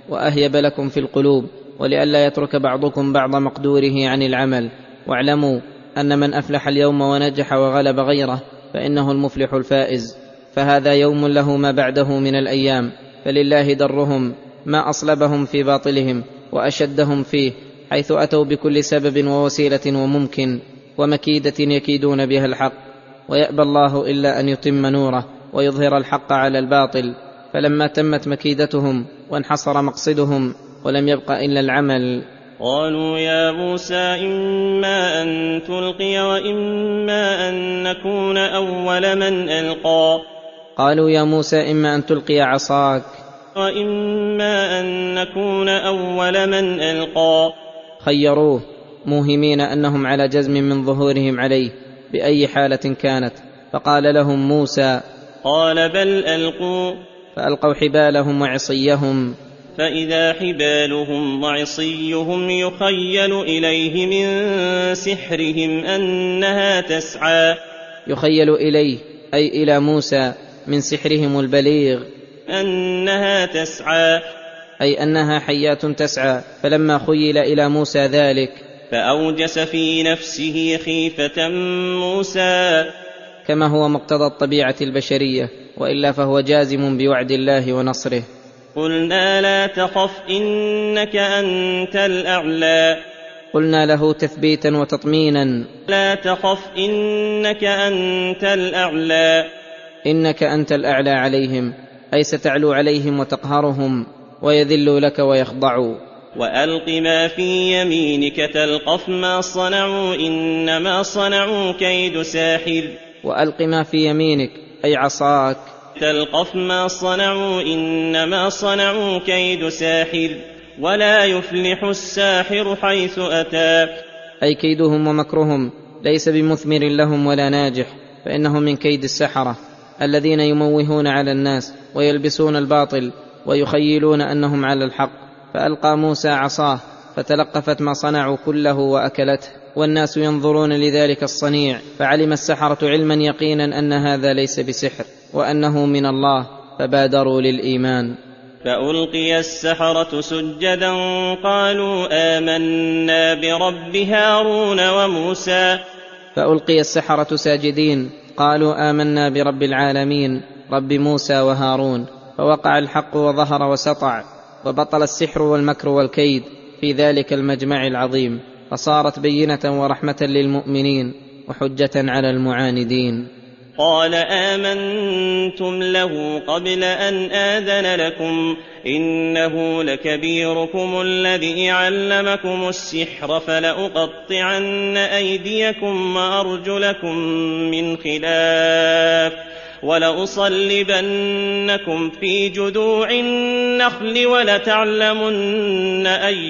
وأهيب لكم في القلوب، ولئلا يترك بعضكم بعض مقدوره عن العمل. واعلموا أن من أفلح اليوم ونجح وغلب غيره فإنه المفلح الفائز. فهذا يوم له ما بعده من الأيام، فلله درهم ما أصلبهم في باطلهم وأشدهم فيه، حيث أتوا بكل سبب ووسيلة وممكن ومكيدة يكيدون بها الحق، ويأبى الله إلا أن يتم نوره ويظهر الحق على الباطل. فلما تمت مكيدتهم وانحصر مقصدهم ولم يبق إلا العمل، قالوا يا موسى إما أن تلقي وإما أن نكون أول من ألقى. قالوا يا موسى إما أن تلقي عصاك وإما أن نكون أول من ألقى. خيروه موهمين أنهم على جزم من ظهورهم عليه بأي حالة كانت. فقال لهم موسى: قال بل ألقوا. فألقوا حبالهم وعصيهم، فإذا حبالهم وعصيهم يخيل إليه من سحرهم أنها تسعى. يخيل إليه أي إلى موسى من سحرهم البليغ أنها تسعى، أي أنها حيات تسعى. فلما خيل إلى موسى ذلك فأوجس في نفسه خيفة موسى، كما هو مقتضى الطبيعة البشرية، وإلا فهو جازم بوعد الله ونصره. قلنا لا تخف إنك أنت الأعلى. قلنا له تثبيتا وتطمينا: لا تخف إنك أنت الأعلى. إنك أنت الأعلى عليهم، أي ستعلو عليهم وتقهرهم ويذلوا لك ويخضعوا. وألق ما في يمينك تلقف ما صنعوا إنما صنعوا كيد ساحر. وألق ما في يمينك أي عصاك تلقف ما صنعوا إنما صنعوا كيد ساحر ولا يفلح الساحر حيث أتى. أي كيدهم ومكرهم ليس بمثمر لهم ولا ناجح، فإنه من كيد السحرة الذين يموهون على الناس ويلبسون الباطل ويخيلون أنهم على الحق. فألقى موسى عصاه فتلقفت ما صنعوا كله وأكلته، والناس ينظرون لذلك الصنيع، فعلم السحرة علما يقينا أن هذا ليس بسحر وأنه من الله، فبادروا للإيمان. فألقي السحرة سجدا قالوا آمنا برب هارون وموسى. فألقي السحرة ساجدين قالوا آمنا برب العالمين، رب موسى وهارون. فوقع الحق وظهر وسطع، وبطل السحر والمكر والكيد في ذلك المجمع العظيم، فصارت بينة ورحمة للمؤمنين وحجة على المعاندين. قال آمنتم له قبل أن آذن لكم إنه لكبيركم الذي علمكم السحر فلأقطعن أيديكم وأرجلكم من خلاف ولأصلبنكم في جذوع النخل ولتعلمن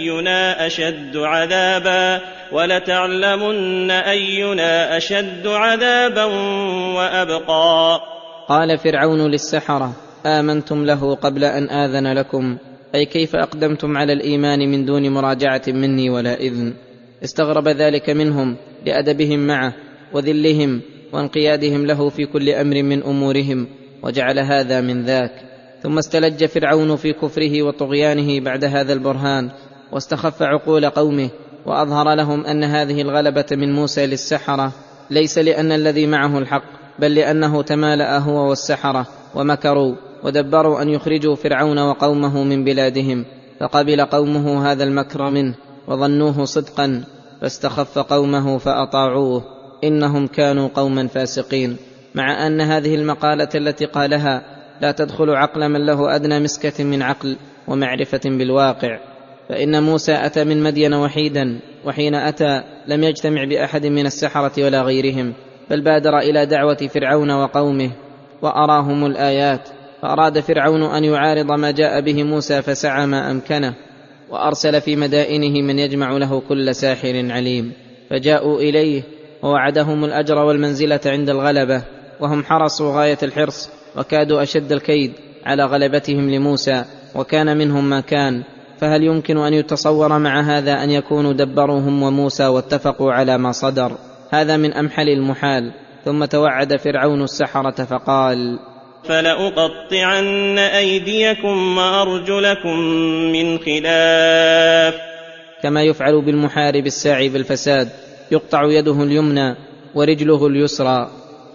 أينا أشد عذابا وأبقى. قال فرعون للسحرة: آمنتم له قبل أن آذن لكم، أي كيف أقدمتم على الإيمان من دون مراجعة مني ولا إذن؟ استغرب ذلك منهم لأدبهم معه وذلهم وانقيادهم له في كل أمر من أمورهم، وجعل هذا من ذاك. ثم استلج فرعون في كفره وطغيانه بعد هذا البرهان، واستخف عقول قومه، وأظهر لهم أن هذه الغلبة من موسى للسحرة ليس لأن الذي معه الحق، بل لأنه تمالأ هو والسحرة ومكروا ودبروا أن يخرجوا فرعون وقومه من بلادهم، فقبل قومه هذا المكر منه وظنوه صدقا، فاستخف قومه فأطاعوه، إنهم كانوا قوما فاسقين. مع أن هذه المقالة التي قالها لا تدخل عقل من له أدنى مسكة من عقل ومعرفة بالواقع، فإن موسى أتى من مدين وحيدا، وحين أتى لم يجتمع بأحد من السحرة ولا غيرهم، بل بادر إلى دعوة فرعون وقومه وأراهم الآيات. فأراد فرعون أن يعارض ما جاء به موسى فسعى ما أمكنه، وأرسل في مدائنه من يجمع له كل ساحر عليم، فجاءوا إليه ووعدهم الأجر والمنزلة عند الغلبة، وهم حرصوا غاية الحرص وكادوا أشد الكيد على غلبتهم لموسى، وكان منهم ما كان. فهل يمكن أن يتصور مع هذا أن يكونوا دبروا هم وموسى واتفقوا على ما صدر؟ هذا من أمحل المحال. ثم توعد فرعون السحرة فقال: فلأقطعن أيديكم وأرجلكم من خلاف. كما يفعل بالمحارب الساعي بالفساد، يقطع يده اليمنى ورجله اليسرى.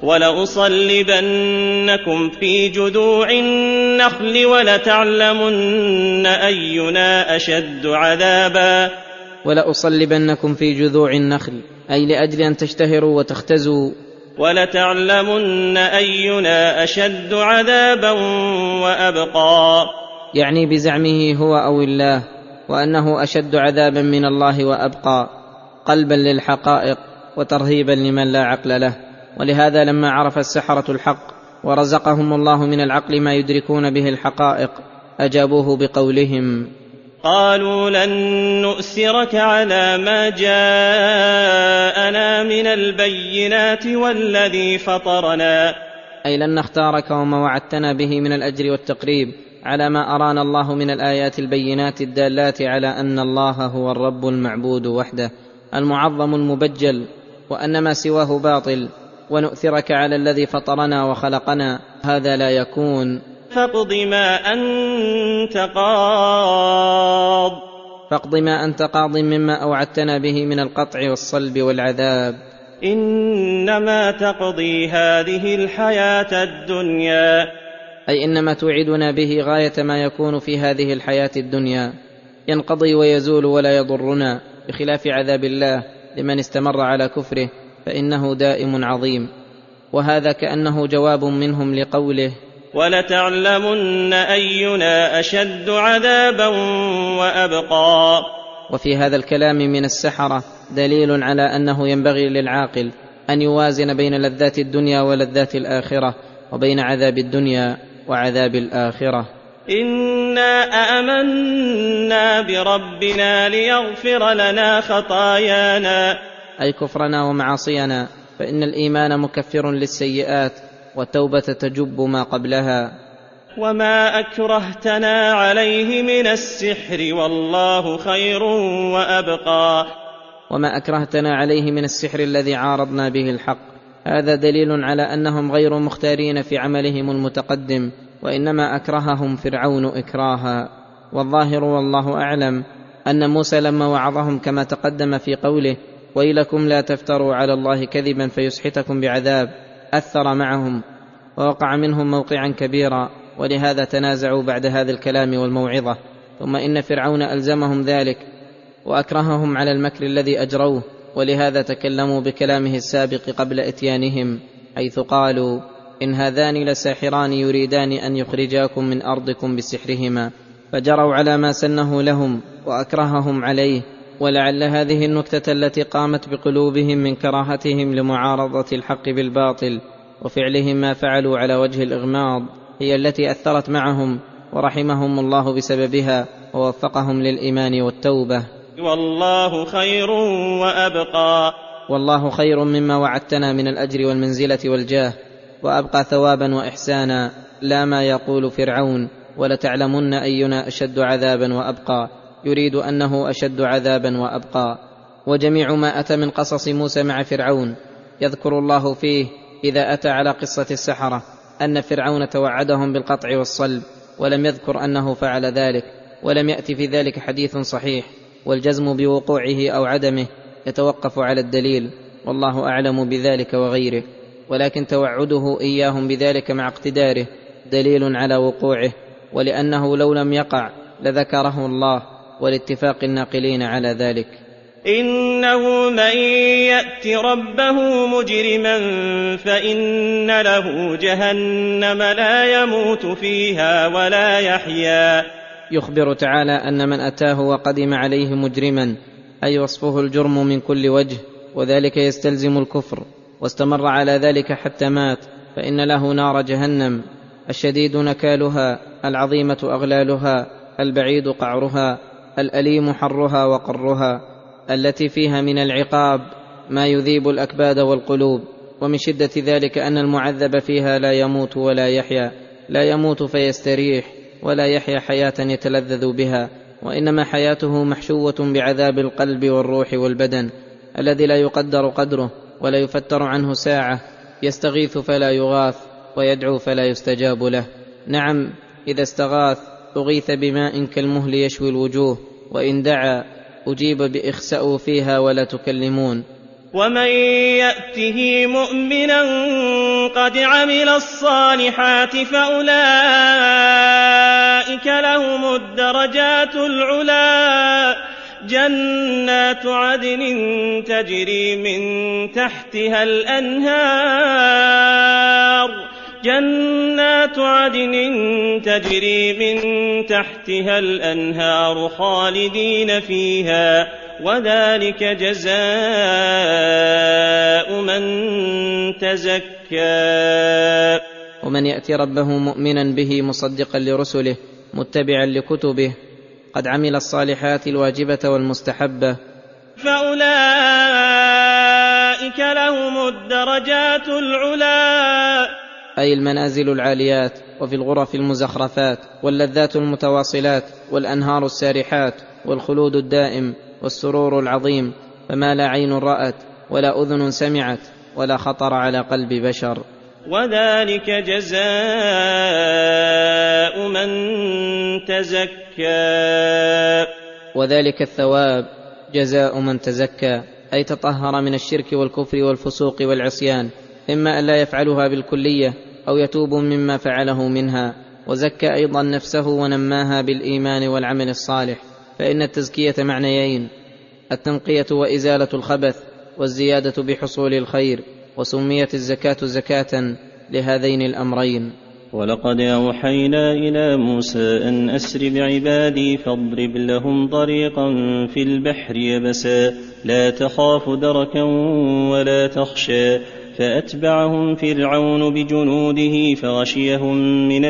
ولأصلبنكم في جذوع النخل ولتعلمن أينا أشد عذابا. ولأصلبنكم في جذوع النخل، أي لأجل أن تشتهروا وتختزوا. ولتعلمن أينا أشد عذابا وأبقى، يعني بزعمه هو أو الله، وأنه أشد عذابا من الله وأبقى، قلبا للحقائق وترهيبا لمن لا عقل له. ولهذا لما عرف السحرة الحق ورزقهم الله من العقل ما يدركون به الحقائق، أجابوه بقولهم: قالوا لن نؤثرك على ما جاءنا من البينات والذي فطرنا، أي لن نختارك وما وعدتنا به من الأجر والتقريب على ما أرانا الله من الآيات البينات الدالات على أن الله هو الرب المعبود وحده المعظم المبجل، وأن ما سواه باطل، ونؤثرك على الذي فطرنا وخلقنا، هذا لا يكون. فاقض ما أنت قاض، فاقض ما أنت قاض مما أوعدتنا به من القطع والصلب والعذاب. إنما تقضي هذه الحياة الدنيا، أي إنما توعدنا به غاية ما يكون في هذه الحياة الدنيا، ينقضي ويزول ولا يضرنا، بخلاف عذاب الله لمن استمر على كفره فإنه دائم عظيم. وهذا كأنه جواب منهم لقوله: ولتعلمن أينا أشد عذابا وأبقى. وفي هذا الكلام من السحرة دليل على أنه ينبغي للعاقل أن يوازن بين لذات الدنيا ولذات الآخرة، وبين عذاب الدنيا وعذاب الآخرة. إنا آمنا بربنا ليغفر لنا خطايانا، أي كفرنا ومعاصينا، فإن الإيمان مكفر للسيئات، والتوبة تجب ما قبلها. وما أكرهتنا عليه من السحر والله خير وأبقى. وما أكرهتنا عليه من السحر الذي عارضنا به الحق، هذا دليل على أنهم غير مختارين في عملهم المتقدم، وإنما أكرههم فرعون إكراها. والظاهر والله أعلم أن موسى لما وعظهم كما تقدم في قوله: ويلكم لا تفتروا على الله كذبا فيسحتكم بعذاب، أثر معهم ووقع منهم موقعا كبيرا، ولهذا تنازعوا بعد هذا الكلام والموعظة. ثم إن فرعون ألزمهم ذلك وأكرههم على المكر الذي أجروه، ولهذا تكلموا بكلامه السابق قبل إتيانهم، حيث قالوا: إن هذان لساحران يريدان أن يخرجاكم من أرضكم بسحرهما، فجروا على ما سنه لهم وأكرههم عليه. ولعل هذه النكتة التي قامت بقلوبهم من كراهتهم لمعارضة الحق بالباطل وفعلهم ما فعلوا على وجه الإغماض هي التي أثرت معهم، ورحمهم الله بسببها ووفقهم للإيمان والتوبة. والله خير وأبقى. والله خير مما وعدتنا من الأجر والمنزلة والجاه، وأبقى ثوابا وإحسانا، لا ما يقول فرعون: ولتعلمن أينا أشد عذابا وأبقى، يريد أنه أشد عذابا وأبقى. وجميع ما أتى من قصص موسى مع فرعون يذكر الله فيه إذا أتى على قصة السحرة أن فرعون توعدهم بالقطع والصلب، ولم يذكر أنه فعل ذلك، ولم يأتي في ذلك حديث صحيح. والجزم بوقوعه أو عدمه يتوقف على الدليل، والله أعلم بذلك وغيره، ولكن توعده إياهم بذلك مع اقتداره دليل على وقوعه، ولأنه لو لم يقع لذكره الله، ولاتفاق الناقلين على ذلك. إنه من يأت ربه مجرما فإن له جهنم لا يموت فيها ولا يحيا. يخبر تعالى أن من أتاه وقدم عليه مجرما، أي وصفه الجرم من كل وجه، وذلك يستلزم الكفر، واستمر على ذلك حتى مات، فإن له نار جهنم، الشديد نكالها، العظيمة أغلالها، البعيد قعرها، الأليم حرها وقرها، التي فيها من العقاب ما يذيب الأكباد والقلوب. ومن شدة ذلك أن المعذب فيها لا يموت ولا يحيا، لا يموت فيستريح، ولا يحيا حياة يتلذذ بها، وإنما حياته محشوة بعذاب القلب والروح والبدن الذي لا يقدر قدره ولا يفتر عنه ساعة، يستغيث فلا يغاث، ويدعو فلا يستجاب له. نعم، إذا استغاث أغيث بماء كالمهل يشوي الوجوه، وإن دعا أجيب بإخسأوا فيها ولا تكلمون. ومن يأته مؤمنا قد عمل الصالحات فأولئك لهم الدرجات العلى، جنات عدن تجري من تحتها الأنهار خالدين فيها، وذلك جزاء من تزكى. ومن يأتي ربه مؤمنا به مصدقا لرسله متبعا لكتبه قد عمل الصالحات الواجبة والمستحبة فأولئك لهم الدرجات العلى، أي المنازل العاليات، وفي الغرف المزخرفات، واللذات المتواصلات، والأنهار السارحات، والخلود الدائم، والسرور العظيم، فما لا عين رأت ولا أذن سمعت ولا خطر على قلب بشر. وذلك جزاء من تزكى. وذلك الثواب جزاء من تزكى، أي تطهر من الشرك والكفر والفسوق والعصيان، إما أن لا يفعلها بالكلية أو يتوب مما فعله منها، وزكى أيضا نفسه ونماها بالإيمان والعمل الصالح. فإن التزكية معنيين: التنقية وإزالة الخبث، والزيادة بحصول الخير، وسميت الزكاة زكاة لهذين الأمرين. ولقد أوحينا إلى موسى أن أسر بعبادي فاضرب لهم طريقا في البحر يبسا لا تخاف دركا ولا تخشى، فأتبعهم فرعون بجنوده فغشيهم من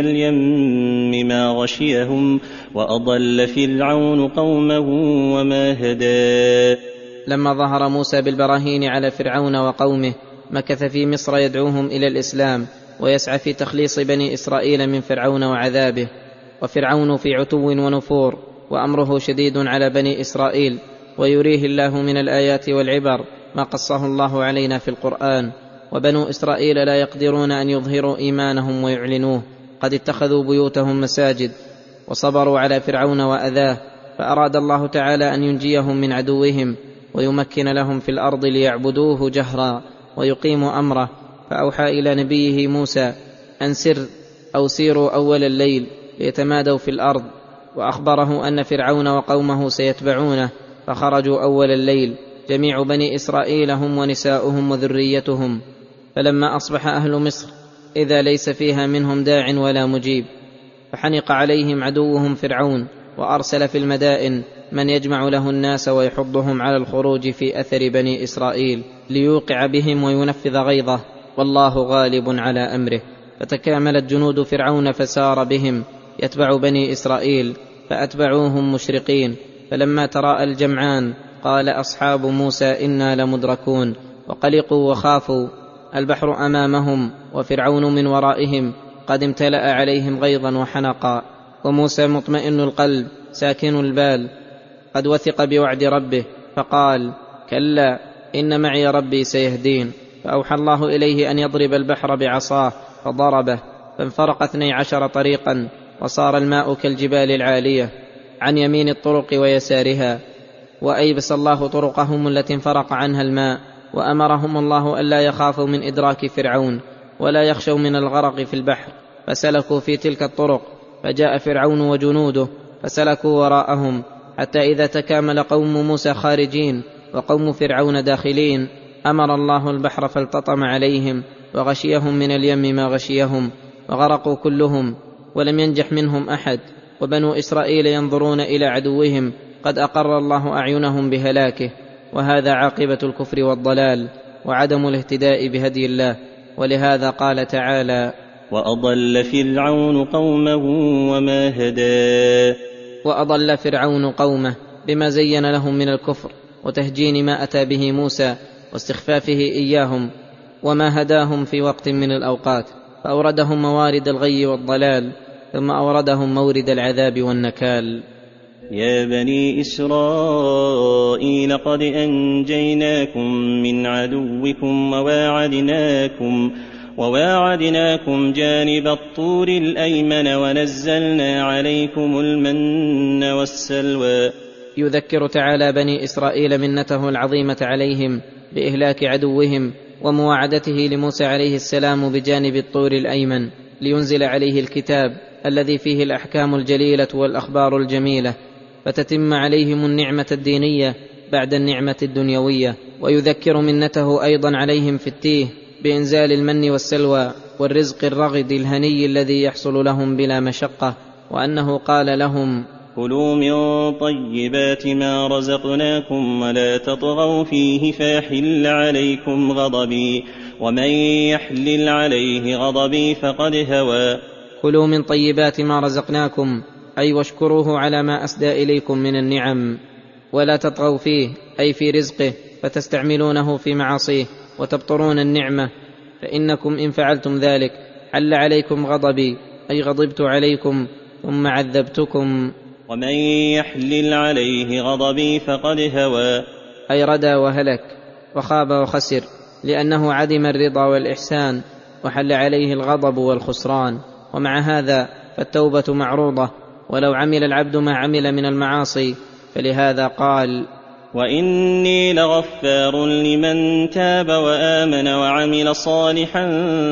اليم ما غشيهم، وأضل فرعون قومه وما هدى. لما ظهر موسى بالبراهين على فرعون وقومه مكث في مصر يدعوهم إلى الإسلام ويسعى في تخليص بني إسرائيل من فرعون وعذابه. وفرعون في عتو ونفور، وأمره شديد على بني إسرائيل، ويريه الله من الآيات والعبر ما قصه الله علينا في القرآن. وبنو إسرائيل لا يقدرون أن يظهروا إيمانهم ويعلنوه، قد اتخذوا بيوتهم مساجد وصبروا على فرعون وأذاه، فأراد الله تعالى أن ينجيهم من عدوهم ويمكن لهم في الأرض ليعبدوه جهرا ويقيموا أمره. فأوحى إلى نبيه موسى أن سر أو سيروا أول الليل ليتمادوا في الأرض، وأخبره أن فرعون وقومه سيتبعونه، فخرجوا أول الليل جميع بني إسرائيل هم ونساؤهم وذريتهم. فلما أصبح أهل مصر إذا ليس فيها منهم داع ولا مجيب، فحنق عليهم عدوهم فرعون، وأرسل في المدائن من يجمع له الناس ويحضهم على الخروج في أثر بني إسرائيل ليوقع بهم وينفذ غيظه، والله غالب على أمره. فتكاملت جنود فرعون فسار بهم يتبع بني إسرائيل، فأتبعوهم مشرقين. فلما تراءى الجمعان قال أصحاب موسى إنا لمدركون، وقلقوا وخافوا. البحر أمامهم وفرعون من ورائهم قد امتلأ عليهم غيظا وحنقا، وموسى مطمئن القلب ساكن البال قد وثق بوعد ربه، فقال كلا إن معي ربي سيهدين. فأوحى الله إليه أن يضرب البحر بعصاه، فضربه فانفرق 12 طريقا، وصار الماء كالجبال العالية عن يمين الطرق ويسارها. وأيبس الله طرقهم التي انفرق عنها الماء، وأمرهم الله ألا يخافوا من إدراك فرعون ولا يخشوا من الغرق في البحر، فسلكوا في تلك الطرق. فجاء فرعون وجنوده فسلكوا وراءهم، حتى إذا تكامل قوم موسى خارجين وقوم فرعون داخلين أمر الله البحر فالتطم عليهم، وغشيهم من اليم ما غشيهم، وغرقوا كلهم ولم ينجح منهم أحد. وبنو إسرائيل ينظرون إلى عدوهم قد أقر الله أعينهم بهلاكه. وهذا عاقبة الكفر والضلال وعدم الاهتداء بهدي الله. ولهذا قال تعالى وأضل فرعون قومه وما هدى. وأضل فرعون قومه بما زين لهم من الكفر وتهجين ما أتى به موسى واستخفافه إياهم، وما هداهم في وقت من الأوقات، فأوردهم موارد الغي والضلال، ثم أوردهم مورد العذاب والنكال. يا بني إسرائيل قد أنجيناكم من عدوكم وواعدناكم جانب الطور الأيمن ونزلنا عليكم المن والسلوى. يذكر تعالى بني إسرائيل منته العظيمة عليهم بإهلاك عدوهم ومواعدته لموسى عليه السلام بجانب الطور الأيمن لينزل عليه الكتاب الذي فيه الأحكام الجليلة والأخبار الجميلة، فتتم عليهم النعمة الدينية بعد النعمة الدنيوية. ويذكر منته أيضا عليهم في التيه بإنزال المن والسلوى والرزق الرغد الهني الذي يحصل لهم بلا مشقة، وأنه قال لهم: كلوا من طيبات ما رزقناكم ولا تطغوا فيه فيحل عليكم غضبي ومن يحلل عليه غضبي فقد هوى. كلوا من طيبات ما رزقناكم، أي واشكروه على ما أسدى إليكم من النعم، ولا تطغوا فيه أي في رزقه فتستعملونه في معاصيه وتبطرون النعمة، فإنكم إن فعلتم ذلك حل عليكم غضبي أي غضبت عليكم ثم عذبتكم. ومن يحلل عليه غضبي فقد هوى أي ردى وهلك وخاب وخسر، لأنه عدم الرضا والإحسان وحل عليه الغضب والخسران. ومع هذا فالتوبة معروضة ولو عمل العبد ما عمل من المعاصي، فلهذا قال: وإني لغفار لمن تاب وآمن وعمل صالحا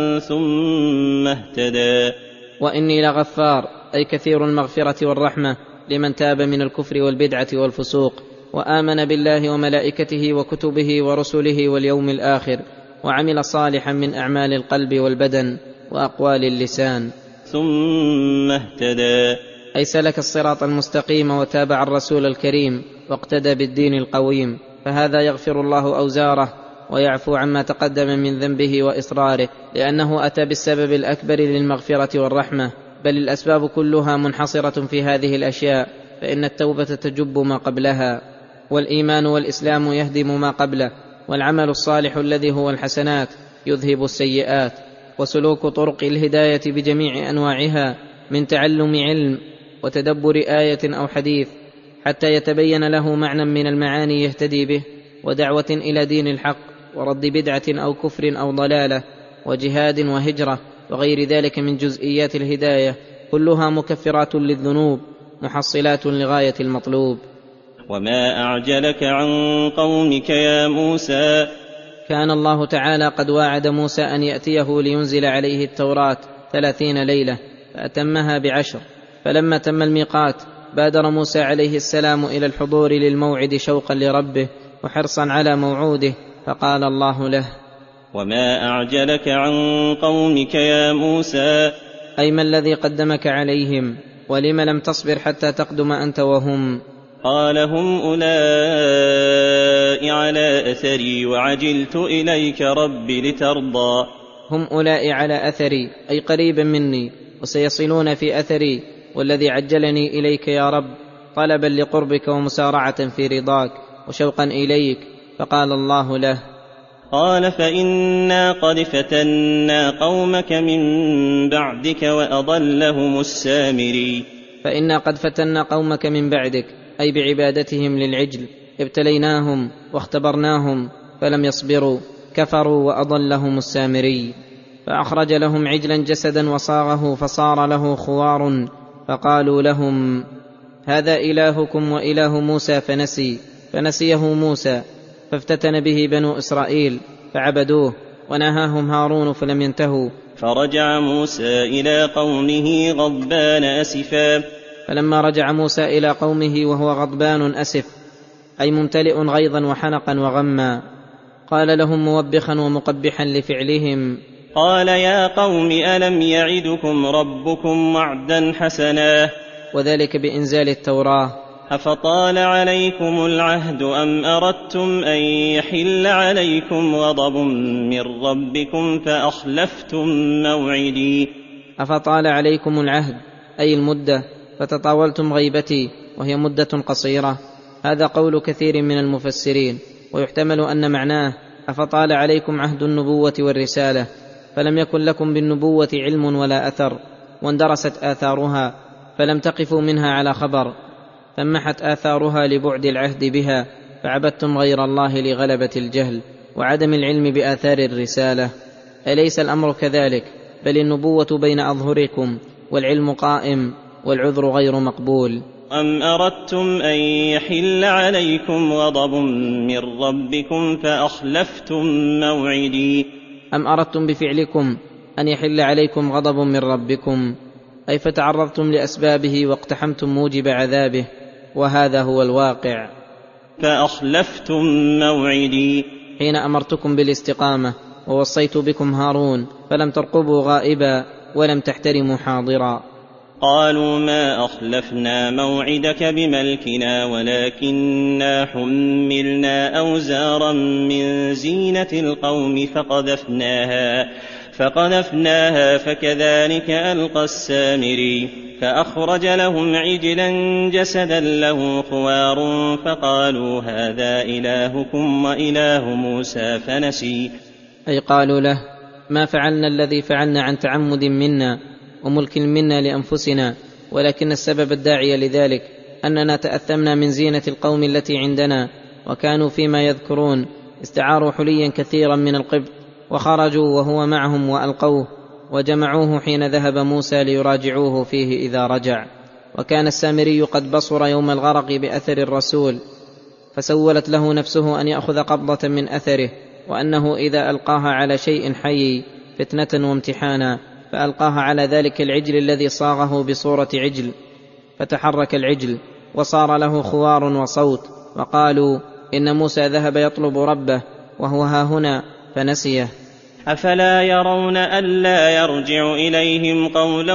ثم اهتدى. وإني لغفار أي كثير المغفرة والرحمة لمن تاب من الكفر والبدعة والفسوق وآمن بالله وملائكته وكتبه ورسله واليوم الآخر وعمل صالحا من أعمال القلب والبدن وأقوال اللسان. ثم اهتدى أي سلك الصراط المستقيم وتابع الرسول الكريم واقتدى بالدين القويم، فهذا يغفر الله أوزاره ويعفو عما تقدم من ذنبه وإصراره، لأنه أتى بالسبب الأكبر للمغفرة والرحمة، بل الأسباب كلها منحصرة في هذه الأشياء، فإن التوبة تجب ما قبلها، والإيمان والإسلام يهدم ما قبله، والعمل الصالح الذي هو الحسنات يذهب السيئات، وسلوك طرق الهداية بجميع أنواعها من تعلم علم وتدبر آية أو حديث حتى يتبين له معنى من المعاني يهتدي به، ودعوة إلى دين الحق، ورد بدعة أو كفر أو ضلالة، وجهاد وهجرة وغير ذلك من جزئيات الهداية، كلها مكفرات للذنوب محصلات لغاية المطلوب. وما أعجلك عن قومك يا موسى. كان الله تعالى قد واعد موسى أن يأتيه لينزل عليه التوراة 30 ليلة، فأتمها ب10. فلما تم الميقات بادر موسى عليه السلام إلى الحضور للموعد شوقا لربه وحرصا على موعوده، فقال الله له: وما أعجلك عن قومك يا موسى. أي ما الذي قدمك عليهم، ولم لم تصبر حتى تقدم أنت وهم؟ قال: هم أولئك على أثري وعجلت إليك رب لترضى. هم أولئك على أثري أي قريبا مني، وسيصلون في أثري، والذي عجلني إليك يا رب طلبا لقربك ومسارعة في رضاك وشوقا إليك. فقال الله له: قال: فإنا قد فتنا قومك من بعدك وأضلهم السامري. فإنا قد فتنا قومك من بعدك أي بعبادتهم للعجل، ابتليناهم واختبرناهم فلم يصبروا، كفروا وأضلهم السامري. فأخرج لهم عجلا جسدا وصاغه فصار له خوار، فقالوا لهم: هذا إلهكم وإله موسى فنسيه موسى، فافتتن به بنو إسرائيل فعبدوه، ونهاهم هارون فلم ينتهوا. فرجع موسى إلى قومه غضبان أسفا. فلما رجع موسى إلى قومه وهو غضبان أسف أي ممتلئ غيظا وحنقا وغما، قال لهم موبخا ومقبحا لفعلهم: قال: يا قوم ألم يعدكم ربكم وعدا حسنا. وذلك بإنزال التوراة. أفطال عليكم العهد أم أردتم أن يحل عليكم غضب من ربكم فأخلفتم موعدي. أفطال عليكم العهد أي المدة، فتطاولتم غيبتي وهي مدة قصيرة. هذا قول كثير من المفسرين، ويحتمل أن معناه أفطال عليكم عهد النبوة والرسالة، فلم يكن لكم بالنبوة علم ولا أثر، واندرست آثارها فلم تقفوا منها على خبر، فمحت آثارها لبعد العهد بها، فعبدتم غير الله لغلبة الجهل وعدم العلم بآثار الرسالة. أليس الأمر كذلك؟ بل النبوة بين أظهركم والعلم قائم والعذر غير مقبول. أم أردتم أن يحل عليكم غضب من ربكم فأخلفتم موعدي؟ أم أردتم بفعلكم أن يحل عليكم غضب من ربكم، أي فتعرضتم لأسبابه واقتحمتم موجب عذابه، وهذا هو الواقع. فأخلفتم موعدي حين أمرتكم بالاستقامة ووصيت بكم هارون فلم ترقبوا غائبا ولم تحترموا حاضرا. قالوا ما أخلفنا موعدك بملكنا ولكننا حملنا أوزارا من زينة القوم فقذفناها فكذلك ألقى السامري فأخرج لهم عجلا جسدا له خوار فقالوا هذا إلهكم وإله موسى فنسي. أي قالوا له ما فعلنا الذي فعلنا عن تعمد منا وملك منا لأنفسنا، ولكن السبب الداعي لذلك أننا تأثمنا من زينة القوم التي عندنا، وكانوا فيما يذكرون استعاروا حليا كثيرا من القبط وخرجوا وهو معهم وألقوه وجمعوه حين ذهب موسى ليراجعوه فيه إذا رجع. وكان السامري قد بصر يوم الغرق بأثر الرسول، فسولت له نفسه أن يأخذ قبضة من أثره، وأنه إذا ألقاها على شيء حي فتنة وامتحانا، فألقاها على ذلك العجل الذي صاغه بصورة عجل، فتحرك العجل وصار له خوار وصوت، وقالوا إن موسى ذهب يطلب ربه وهو هاهنا فنسيه. أفلا يرون ألا يرجع إليهم قولا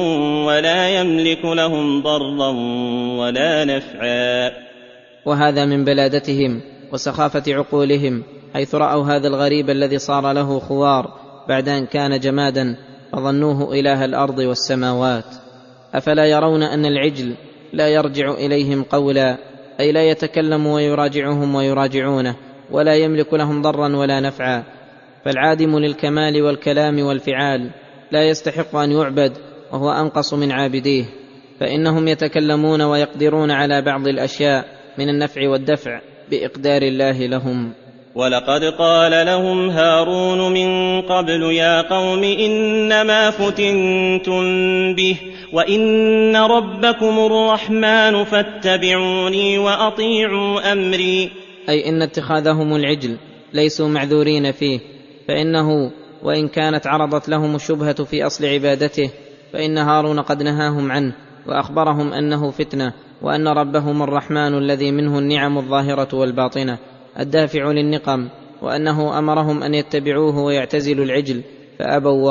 ولا يملك لهم ضرا ولا نفعا. وهذا من بلادتهم وسخافة عقولهم، حيث رأوا هذا الغريب الذي صار له خوار بعد أن كان جمادا فظنوه إله الأرض والسماوات. أفلا يرون أن العجل لا يرجع إليهم قولا، أي لا يتكلم ويراجعهم ويراجعونه، ولا يملك لهم ضرا ولا نفعا، فالعادم للكمال والكلام والفعال لا يستحق أن يعبد وهو أنقص من عابديه، فإنهم يتكلمون ويقدرون على بعض الأشياء من النفع والدفع بإقدار الله لهم. ولقد قال لهم هارون من قبل يا قوم إنما فتنتم به وإن ربكم الرحمن فاتبعوني وأطيعوا أمري. أي إن اتخاذهم العجل ليسوا معذورين فيه، فإنه وإن كانت عرضت لهم الشبهة في أصل عبادته فإن هارون قد نهاهم عنه وأخبرهم أنه فتنة، وأن ربهم الرحمن الذي منه النعم الظاهرة والباطنة الدافع للنقم، وأنه أمرهم أن يتبعوه ويعتزلوا العجل فأبوا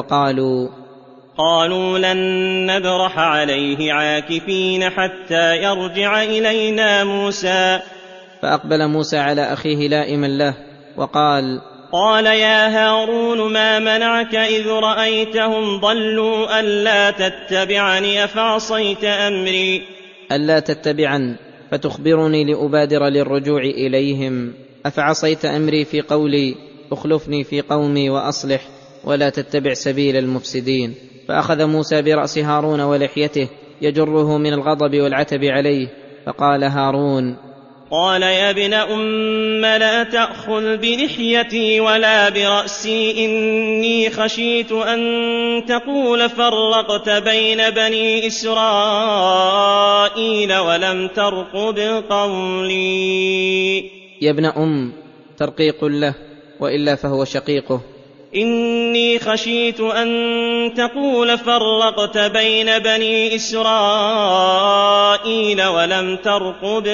وقالوا لن نبرح عليه عاكفين حتى يرجع إلينا موسى. فأقبل موسى على أخيه لائما له وقال يا هارون ما منعك إذ رأيتهم ضلوا ألا تتبعني أفعصيت أمري؟ ألا تتبعن فتخبرني لأبادر للرجوع إليهم، أفعصيت أمري في قولي اخلفني في قومي وأصلح ولا تتبع سبيل المفسدين. فأخذ موسى برأس هارون ولحيته يجره من الغضب والعتب عليه، فقال هارون يا ابن لا تأخذ بلحيتي ولا برأسي إني خشيت أن تقول فرقت بين بني إسرائيل ولم ترقب قولي. يا ابن ترقيق له، وإلا فهو شقيقه. إني خشيت أن تقول فرقت بين بني إسرائيل ولم ترقب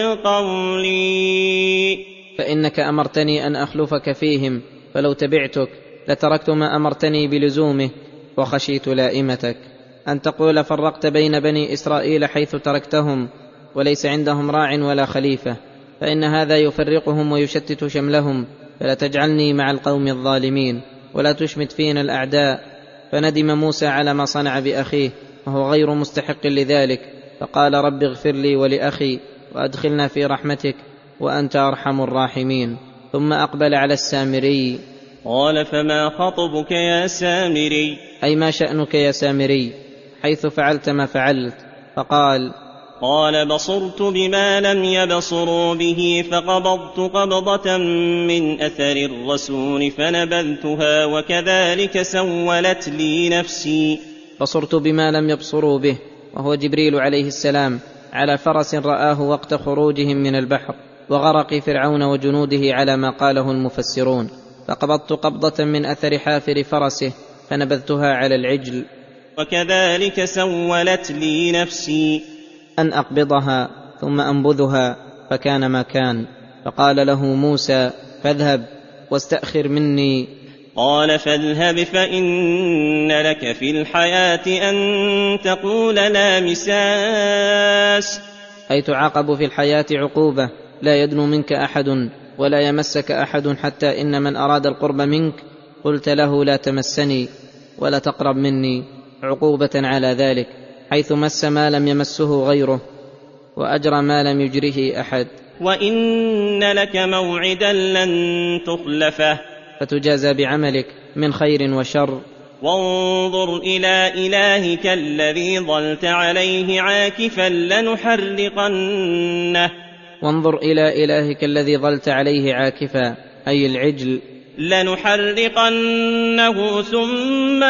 قولي. فإنك أمرتني أن أخلفك فيهم، فلو تبعتك لتركت ما أمرتني بلزومه، وخشيت لائمتك أن تقول فرقت بين بني إسرائيل حيث تركتهم وليس عندهم راع ولا خليفة، فإن هذا يفرقهم ويشتت شملهم، فلا تجعلني مع القوم الظالمين ولا تشمت فينا الأعداء. فندم موسى على ما صنع بأخيه وهو غير مستحق لذلك، فقال رب اغفر لي ولأخي وأدخلنا في رحمتك وأنت أرحم الراحمين. ثم أقبل على السامري قال فما خطبك يا سامري؟ أي ما شأنك يا سامري حيث فعلت ما فعلت؟ فقال قال بصرت بما لم يبصروا به فقبضت قبضة من أثر الرسول فنبذتها وكذلك سولت لي نفسي. بصرت بما لم يبصروا به، وهو جبريل عليه السلام على فرس رآه وقت خروجهم من البحر وغرق فرعون وجنوده على ما قاله المفسرون، فقبضت قبضة من أثر حافر فرسه فنبذتها على العجل. وكذلك سولت لي نفسي، أن أقبضها ثم أنبذها، فكان ما كان. فقال له موسى: فاذهب واستأخر مني. قال فاذهب فإن لك في الحياة أن تقول لا مساس، أي تعاقب في الحياة عقوبة لا يدنو منك أحد ولا يمسك أحد، حتى إن من أراد القرب منك قلت له لا تمسني ولا تقرب مني، عقوبة على ذلك، حيث مس ما لم يمسه غيره وأجرى ما لم يجره أحد. وإن لك موعدا لن تخلفه، فتجازى بعملك من خير وشر. وانظر إلى إلهك الذي ظلت عليه عاكفا لنحرقنه. وانظر إلى إلهك الذي ظلت عليه عاكفا، أي العجل. لنحرقنه ثم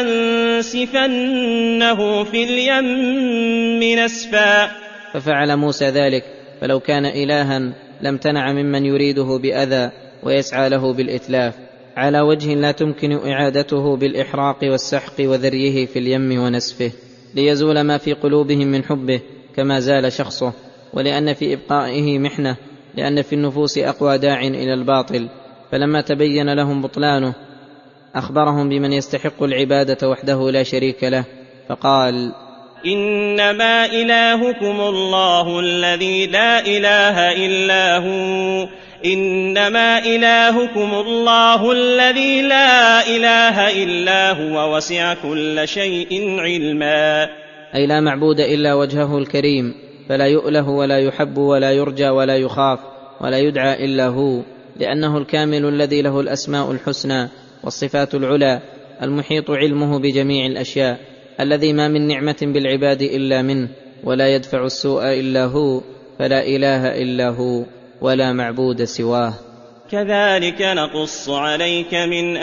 لننسفنه في اليم نسفا. ففعل موسى ذلك، فلو كان إلها لامتنع ممن يريده بأذى ويسعى له بالإتلاف على وجه لا تمكن إعادته بالإحراق والسحق وذريه في اليم ونسفه، ليزول ما في قلوبهم من حبه كما زال شخصه، ولأن في إبقائه محنة، لأن في النفوس أقوى داع إلى الباطل. فلما تبين لهم بطلانه أخبرهم بمن يستحق العبادة وحده لا شريك له، فقال: إنما إلهكم الله الذي لا إله إلا هو، إنما إلهكم الله الذي لا إله إلا هو وسع كل شيء علما. أي لا معبود إلا وجهه الكريم، فلا يؤله ولا يحب ولا يرجى ولا يخاف ولا يدعى إلا هو، لأنه الكامل الذي له الأسماء الحسنى والصفات العلى، المحيط علمه بجميع الأشياء، الذي ما من نعمة بالعباد إلا منه، ولا يدفع السوء إلا هو، فلا إله إلا هو ولا معبود سواه. كذلك نقص عليك من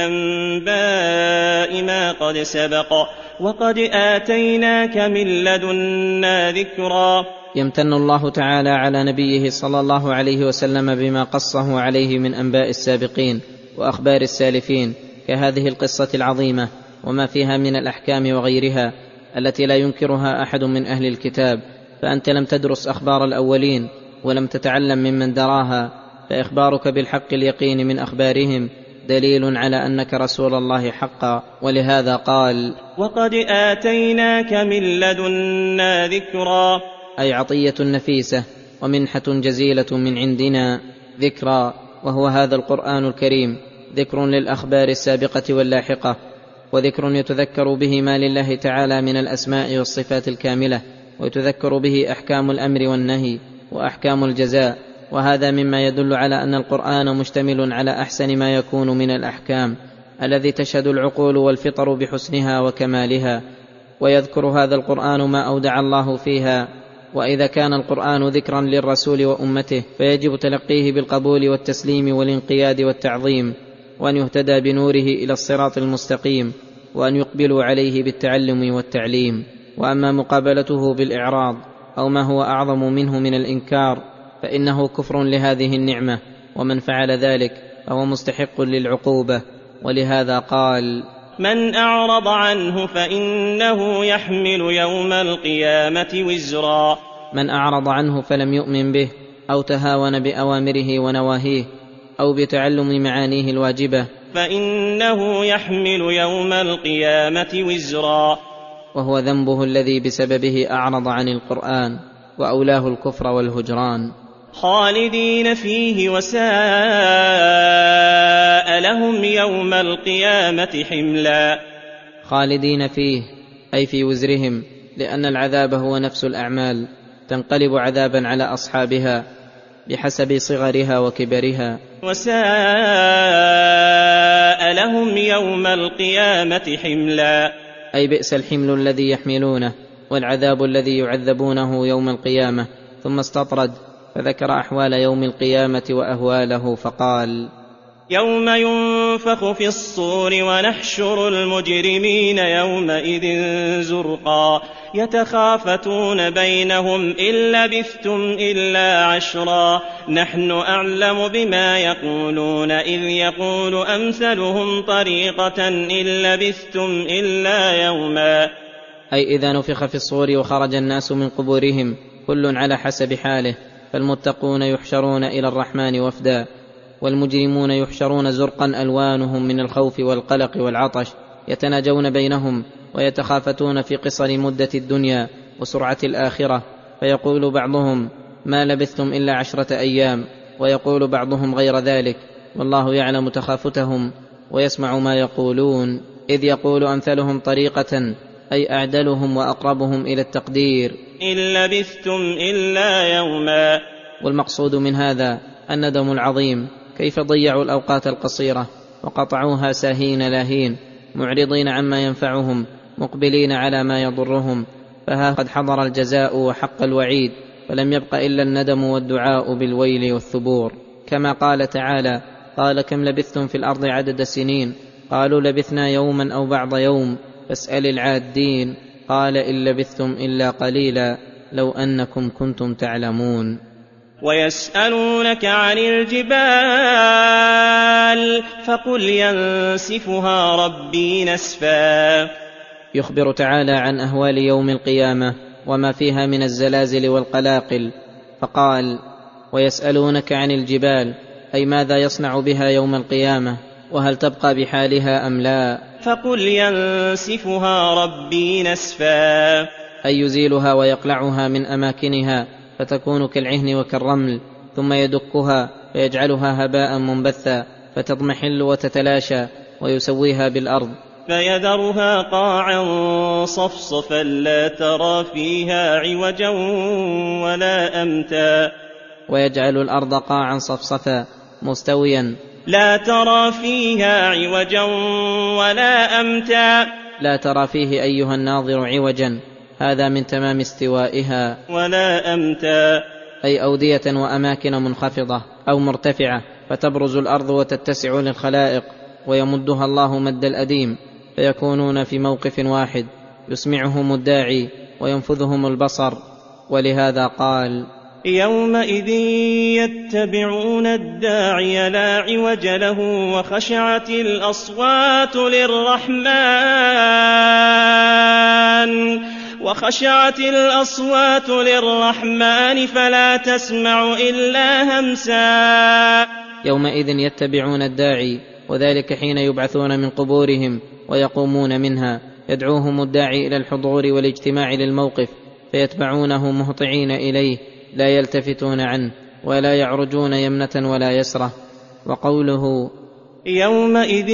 أنباء ما قد سبق وقد آتيناك من لدنا ذكرا. يمتن الله تعالى على نبيه صلى الله عليه وسلم بما قصه عليه من أنباء السابقين وأخبار السالفين، كهذه القصة العظيمة وما فيها من الأحكام وغيرها التي لا ينكرها أحد من أهل الكتاب. فأنت لم تدرس أخبار الأولين ولم تتعلم ممن دراها، فإخبارك بالحق اليقين من أخبارهم دليل على أنك رسول الله حقا. ولهذا قال: وقد آتيناك من لدنا ذكرا، أي عطية نفيسة ومنحة جزيلة من عندنا. ذكرا، وهو هذا القرآن الكريم، ذكر للأخبار السابقة واللاحقة، وذكر يتذكر به ما لله تعالى من الأسماء والصفات الكاملة، ويتذكر به أحكام الأمر والنهي وأحكام الجزاء. وهذا مما يدل على أن القرآن مشتمل على أحسن ما يكون من الأحكام الذي تشهد العقول والفطر بحسنها وكمالها. ويذكر هذا القرآن ما أودع الله فيها. وإذا كان القرآن ذكرا للرسول وأمته فيجب تلقيه بالقبول والتسليم والانقياد والتعظيم، وأن يهتدى بنوره إلى الصراط المستقيم، وأن يقبلوا عليه بالتعلم والتعليم. وأما مقابلته بالإعراض أو ما هو أعظم منه من الإنكار فإنه كفر لهذه النعمة، ومن فعل ذلك فهو مستحق للعقوبة. ولهذا قال: من أعرض عنه فإنه يحمل يوم القيامة وزرا. من أعرض عنه فلم يؤمن به أو تهاون بأوامره ونواهيه أو بتعلم معانيه الواجبة فإنه يحمل يوم القيامة وزرا، وهو ذنبه الذي بسببه أعرض عن القرآن، وأولاه الكفر والهجران. خالدين فيه وساء لهم يوم القيامة حملا. خالدين فيه أي في وزرهم، لأن العذاب هو نفس الأعمال، تنقلب عذابا على أصحابها بحسب صغرها وكبرها. وساء لهم يوم القيامة حملا، أي بئس الحمل الذي يحملونه والعذاب الذي يعذبونه يوم القيامة، ثم استطرد فذكر أحوال يوم القيامة وأهواله فقال: يوم ينفخ في الصور ونحشر المجرمين يومئذ زرقا يتخافتون بينهم إن لبثتم إلا عشرا نحن أعلم بما يقولون إذ يقول أمثلهم طريقة إن لبثتم إلا يوما. أي إذا نفخ في الصور وخرج الناس من قبورهم كل على حسب حاله، فالمتقون يحشرون إلى الرحمن وفدا، والمجرمون يحشرون زرقا ألوانهم من الخوف والقلق والعطش، يتناجون بينهم ويتخافتون في قصر مدة الدنيا وسرعة الآخرة، فيقول بعضهم: ما لبثتم إلا 10 أيام، ويقول بعضهم غير ذلك، والله يعلم تخافتهم ويسمع ما يقولون، إذ يقول أمثلهم طريقة أي أعدلهم وأقربهم إلى التقدير إن لبثتم إلا يوما. والمقصود من هذا الندم العظيم، كيف ضيعوا الأوقات القصيرة وقطعوها ساهين لاهين، معرضين عما ينفعهم مقبلين على ما يضرهم، فها قد حضر الجزاء وحق الوعيد، فلم يبق إلا الندم والدعاء بالويل والثبور. كما قال تعالى: قال كم لبثتم في الأرض عدد سنين، قالوا لبثنا يوما أو بعض يوم فاسأل العادين، قال إن لبثتم إلا قليلا لو أنكم كنتم تعلمون. ويسألونك عن الجبال فقل ينسفها ربي نسفا. يخبر تعالى عن أهوال يوم القيامة وما فيها من الزلازل والقلاقل، فقال: ويسألونك عن الجبال، أي ماذا يصنع بها يوم القيامة، وهل تبقى بحالها أم لا؟ فقل ينسفها ربي نسفا، أي يزيلها ويقلعها من أماكنها فتكون كالعهن وكالرمل، ثم يدكها فيجعلها هباء منبثا فتضمحل وتتلاشى ويسويها بالأرض، فيذرها قاعا صفصفا لا ترى فيها عوجا ولا أمتا. ويجعل الأرض قاعا صفصفا مستويا لا ترى فيها عوجا ولا أمتا. لا ترى فيه أيها الناظر عوجا، هذا من تمام استوائها. ولا أمتا، أي أودية وأماكن منخفضة أو مرتفعة، فتبرز الأرض وتتسع للخلائق، ويمدها الله مد الأديم، فيكونون في موقف واحد، يسمعهم الداعي وينفذهم البصر. ولهذا قال: يومئذ يتبعون الداعي لا عوج له وخشعت الأصوات للرحمن فلا تسمع إلا همسا. يومئذ يتبعون الداعي، وذلك حين يبعثون من قبورهم ويقومون منها، يدعوهم الداعي إلى الحضور والاجتماع للموقف، فيتبعونه مهطعين إليه لا يلتفتون عنه ولا يعرجون يمنة ولا يسرة. وقوله: يومئذ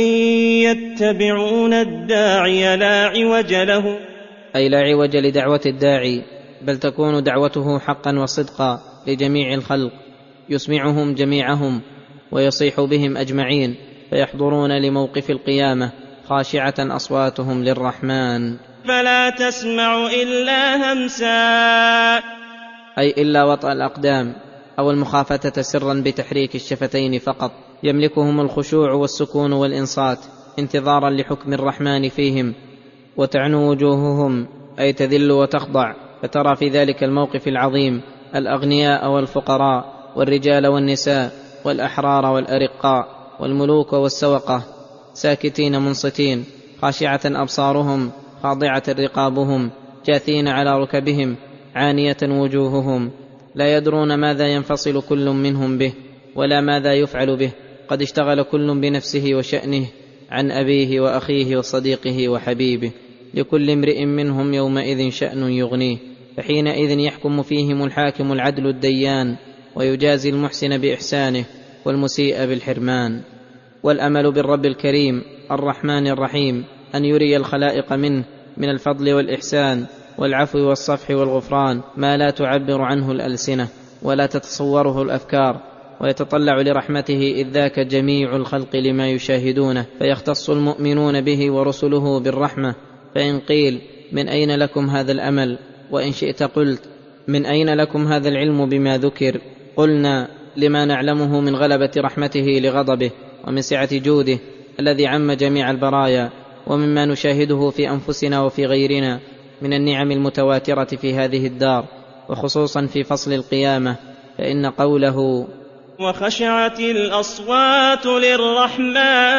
يتبعون الداعي لا عوج له، أي لا عوج لدعوة الداعي، بل تكون دعوته حقا وصدقا لجميع الخلق، يسمعهم جميعهم ويصيح بهم أجمعين، فيحضرون لموقف القيامة خاشعة أصواتهم للرحمن، فلا تسمع إلا همسا، أي إلا وطأ الأقدام أو المخافتة سرا بتحريك الشفتين فقط، يملكهم الخشوع والسكون والإنصات انتظارا لحكم الرحمن فيهم، وتعنو وجوههم أي تذل وتخضع، فترى في ذلك الموقف العظيم الأغنياء والفقراء والرجال والنساء والأحرار والأرقاء والملوك والسوقة ساكتين منصتين، خاشعة أبصارهم، خاضعة رقابهم، جاثين على ركبهم، عانية وجوههم، لا يدرون ماذا ينفصل كل منهم به ولا ماذا يفعل به، قد اشتغل كل بنفسه وشأنه عن أبيه وأخيه وصديقه وحبيبه، لكل امرئ منهم يومئذ شأن يغنيه، فحينئذ يحكم فيهم الحاكم العدل الديان، ويجازي المحسن بإحسانه والمسيء بالحرمان. والأمل بالرب الكريم الرحمن الرحيم أن يري الخلائق منه من الفضل والإحسان والعفو والصفح والغفران ما لا تعبر عنه الألسنة ولا تتصوره الأفكار، ويتطلع لرحمته إذ ذاك جميع الخلق لما يشاهدونه، فيختص المؤمنون به ورسله بالرحمة، فإن قيل من أين لكم هذا الأمل؟ وإن شئت قلت من أين لكم هذا العلم بما ذكر؟ قلنا لما نعلمه من غلبة رحمته لغضبه، ومن سعة جوده الذي عم جميع البرايا، ومما نشاهده في أنفسنا وفي غيرنا من النعم المتواترة في هذه الدار، وخصوصا في فصل القيامة، فإن قوله وخشعت الأصوات للرحمن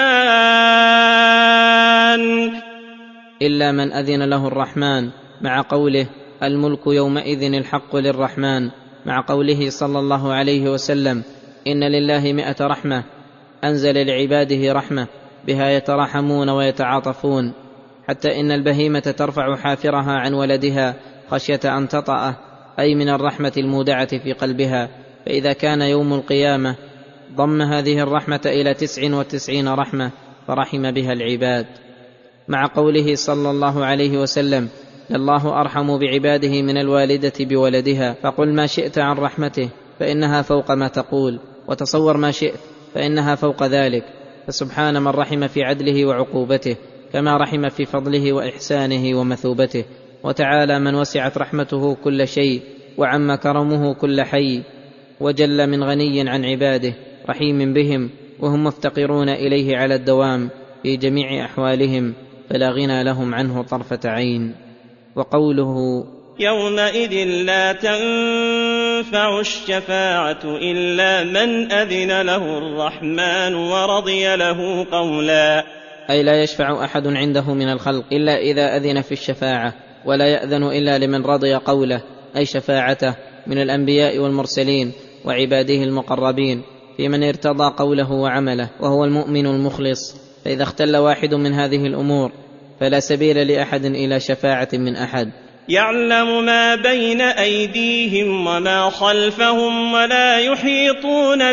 إلا من أذن له الرحمن، مع قوله الملك يومئذ الحق للرحمن، مع قوله صلى الله عليه وسلم إن لله 100 رحمة، أنزل لعباده رحمة بها يتراحمون ويتعاطفون، حتى إن البهيمة ترفع حافرها عن ولدها خشية أن تطأه، أي من الرحمة المودعة في قلبها. فإذا كان يوم القيامة ضم هذه الرحمة إلى 99 رحمة فرحم بها العباد، مع قوله صلى الله عليه وسلم لله أرحم بعباده من الوالدة بولدها، فقل ما شئت عن رحمته فإنها فوق ما تقول، وتصور ما شئت فإنها فوق ذلك. فسبحان من رحم في عدله وعقوبته، كما رحم في فضله وإحسانه ومثوبته. وتعالى من وسعت رحمته كل شيء، وعم كرمه كل حي، وجل من غني عن عباده رحيم بهم، وهم مفتقرون إليه على الدوام في جميع أحوالهم، فلا غنى لهم عنه طرفة عين. وقوله يومئذ لا تنفع الشفاعة إلا من أذن له الرحمن ورضي له قولا، أي لا يشفع أحد عنده من الخلق إلا إذا أذن في الشفاعة، ولا يأذن إلا لمن رضي قوله، أي شفاعته، من الأنبياء والمرسلين وعباده المقربين، في من ارتضى قوله وعمله، وهو المؤمن المخلص. فإذا اختل واحد من هذه الأمور فلا سبيل لأحد إلى شفاعة من أحد. يعلم ما بين أيديهم وما خلفهم ولا يحيطون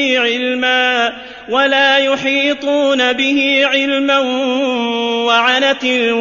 به علما وعنت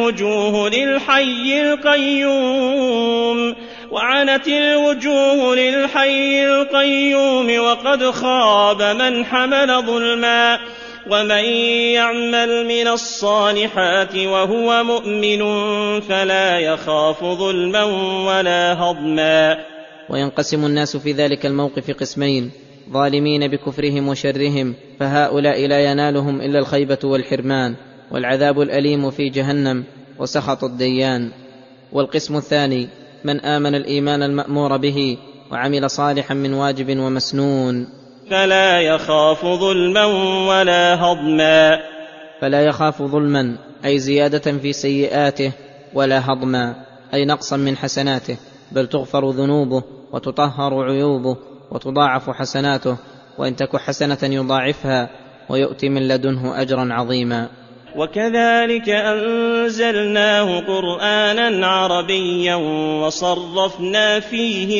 الوجوه للحي القيوم وقد خاب من حمل ظلما. ومن يعمل من الصالحات وهو مؤمن فلا يخاف ظلما ولا هضما. وينقسم الناس في ذلك الموقف قسمين: ظالمين بكفرهم وشرهم، فهؤلاء لا ينالهم إلا الخيبة والحرمان والعذاب الأليم في جهنم وسخط الديان. والقسم الثاني من آمن الإيمان المأمور به وعمل صالحا من واجب ومسنون، فلا يخاف ظلما ولا هضما. فلا يخاف ظلما أي زيادة في سيئاته، ولا هضما أي نقصا من حسناته، بل تغفر ذنوبه وتطهر عيوبه وتضاعف حسناته، وإن تك حسنة يضاعفها ويؤتي من لدنه أجرا عظيما. وكذلك أنزلناه قرآنا عربيا وصرفنا فيه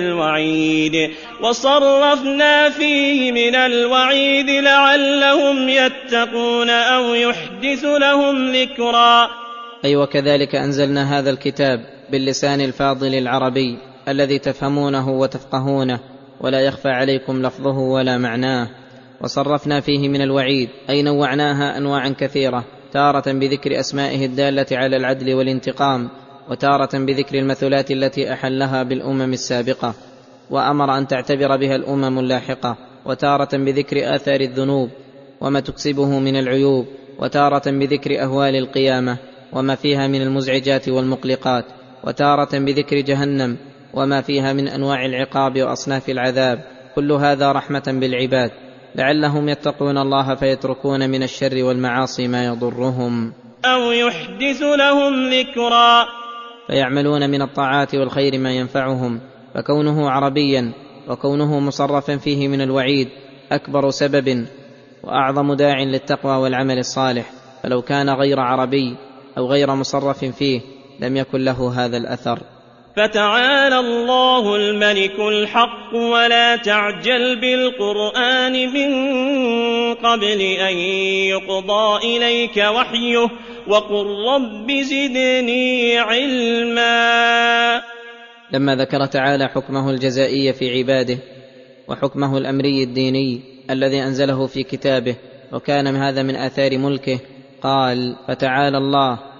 من الوعيد لعلهم يتقون أو يحدث لهم ذكرا. أي وكذلك أنزلنا هذا الكتاب باللسان الفاضل العربي الذي تفهمونه وتفقهونه ولا يخفى عليكم لفظه ولا معناه. وصرفنا فيه من الوعيد أي نوعناها أنواعا كثيرة، تارة بذكر أسمائه الدالة على العدل والانتقام، وتارة بذكر المثلات التي أحلها بالأمم السابقة وأمر أن تعتبر بها الأمم اللاحقة، وتارة بذكر آثار الذنوب وما تكسبه من العيوب، وتارة بذكر أهوال القيامة وما فيها من المزعجات والمقلقات، وتارة بذكر جهنم وما فيها من أنواع العقاب وأصناف العذاب. كل هذا رحمة بالعباد لعلهم يتقون الله فيتركون من الشر والمعاصي ما يضرهم أو يحدث لهم ذكرا، فيعملون من الطاعات والخير ما ينفعهم. فكونه عربيا وكونه مصرفا فيه من الوعيد أكبر سبب وأعظم داع للتقوى والعمل الصالح، فلو كان غير عربي أو غير مصرف فيه لم يكن له هذا الأثر. فتعالى الله الملك الحق ولا تعجل بالقرآن من قبل أن يقضى إليك وحيه وقل رب زدني علما. لما ذكر تعالى حكمه الجزائي في عباده وحكمه الأمري الديني الذي أنزله في كتابه وكان هذا من آثار ملكه، قال: فتعالى الله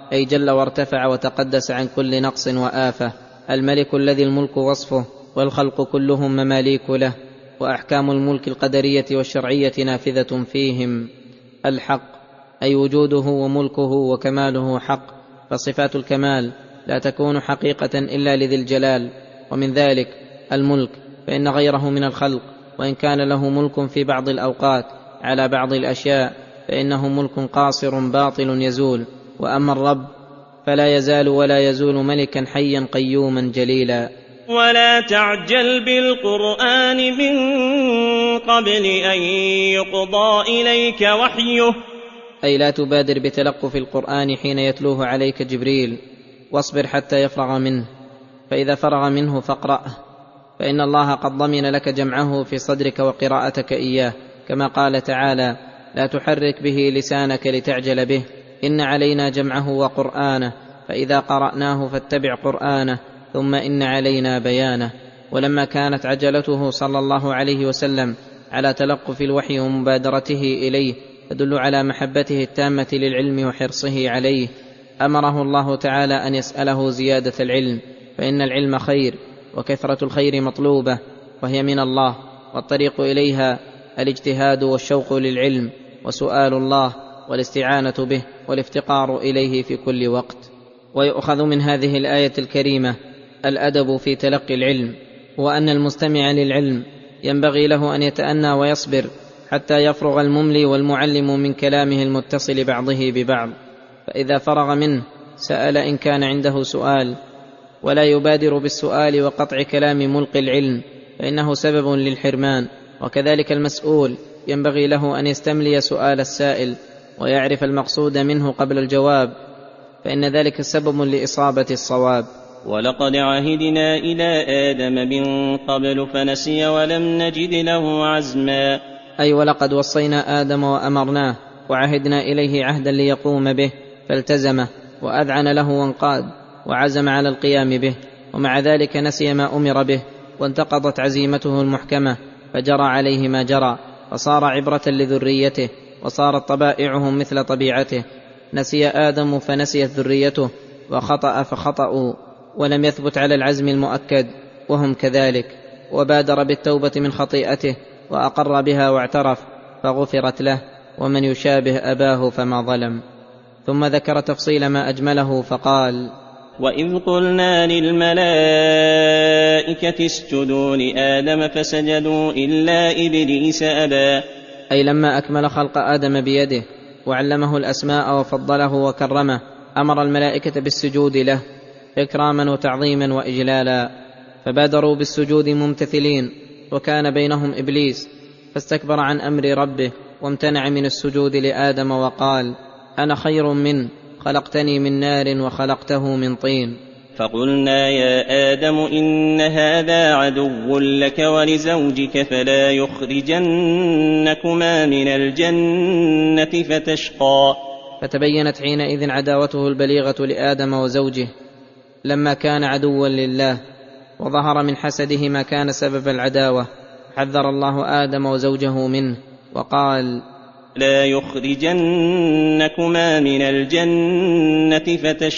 أي جل وارتفع وتقدس عن كل نقص وآفة، الملك الذي الملك وصفه والخلق كلهم مماليك له، وأحكام الملك القدرية والشرعية نافذة فيهم. الحق أي وجوده وملكه وكماله حق، فصفات الكمال لا تكون حقيقة إلا لذي الجلال، ومن ذلك الملك، فإن غيره من الخلق وإن كان له ملك في بعض الأوقات على بعض الأشياء فإنه ملك قاصر باطل يزول، وأما الرب فلا يزال ولا يزول ملكا حيا قيوما جليلا. ولا تعجل بالقرآن من قبل أن يقضى إليك وحيه، أي لا تبادر بتلقف القرآن حين يتلوه عليك جبريل، واصبر حتى يفرغ منه، فإذا فرغ منه فاقرأه، فإن الله قد ضمن لك جمعه في صدرك وقراءتك إياه، كما قال تعالى: لا تحرك به لسانك لتعجل به، إن علينا جمعه وقرآنه، فإذا قرأناه فاتبع قرآنه، ثم إن علينا بيانه. ولما كانت عجلته صلى الله عليه وسلم على تلقف الوحي ومبادرته إليه تدل على محبته التامة للعلم وحرصه عليه، أمره الله تعالى أن يسأله زيادة العلم، فإن العلم خير، وكثرة الخير مطلوبة، وهي من الله، والطريق إليها الاجتهاد والشوق للعلم وسؤال الله والاستعانة به والافتقار إليه في كل وقت. ويؤخذ من هذه الآية الكريمة الأدب في تلقي العلم، وأن المستمع للعلم ينبغي له أن يتأنى ويصبر حتى يفرغ المملي والمعلم من كلامه المتصل بعضه ببعض، فإذا فرغ منه سأل إن كان عنده سؤال، ولا يبادر بالسؤال وقطع كلام ملقي العلم، فإنه سبب للحرمان. وكذلك المسؤول ينبغي له أن يستملي سؤال السائل ويعرف المقصود منه قبل الجواب، فإن ذلك سبب لإصابة الصواب. ولقد عهدنا إلى آدم من قبل فنسي ولم نجد له عزما، أي ولقد وصينا آدم وأمرناه وعهدنا إليه عهدا ليقوم به، فالتزمه وأذعن له وانقاد وعزم على القيام به، ومع ذلك نسي ما أمر به، وانتقضت عزيمته المحكمة فجرى عليه ما جرى، فصار عبرة لذريته، وصارت طبائعهم مثل طبيعته. نسي آدم فنسيت ذريته، وخطأ فخطأوا، ولم يثبت على العزم المؤكد، وهم كذلك. وبادر بالتوبة من خطيئته وأقر بها واعترف فغفرت له، ومن يشابه أباه فما ظلم. ثم ذكر تفصيل ما أجمله فقال: وإذ قلنا للملائكة اسجدوا لآدم فسجدوا إلا إبليس أبى، أي لما أكمل خلق آدم بيده وعلمه الأسماء وفضله وكرمه أمر الملائكة بالسجود له إكراما وتعظيما وإجلالا، فبادروا بالسجود ممتثلين، وكان بينهم إبليس فاستكبر عن أمر ربه وامتنع من السجود لآدم وقال: أنا خير منه، خلقتني من نار وخلقته من طين. فقلنا يا آدم إن هذا عدو لك ولزوجك فلا يخرجنكما من الجنة فتشقى. فتبينت حينئذ عداوته البليغة لآدم وزوجه لما كان عدوا لله، وظهر من حسده ما كان سبب العداوة، حذر الله آدم وزوجه منه وقال: لا يخرجنكما من الجنة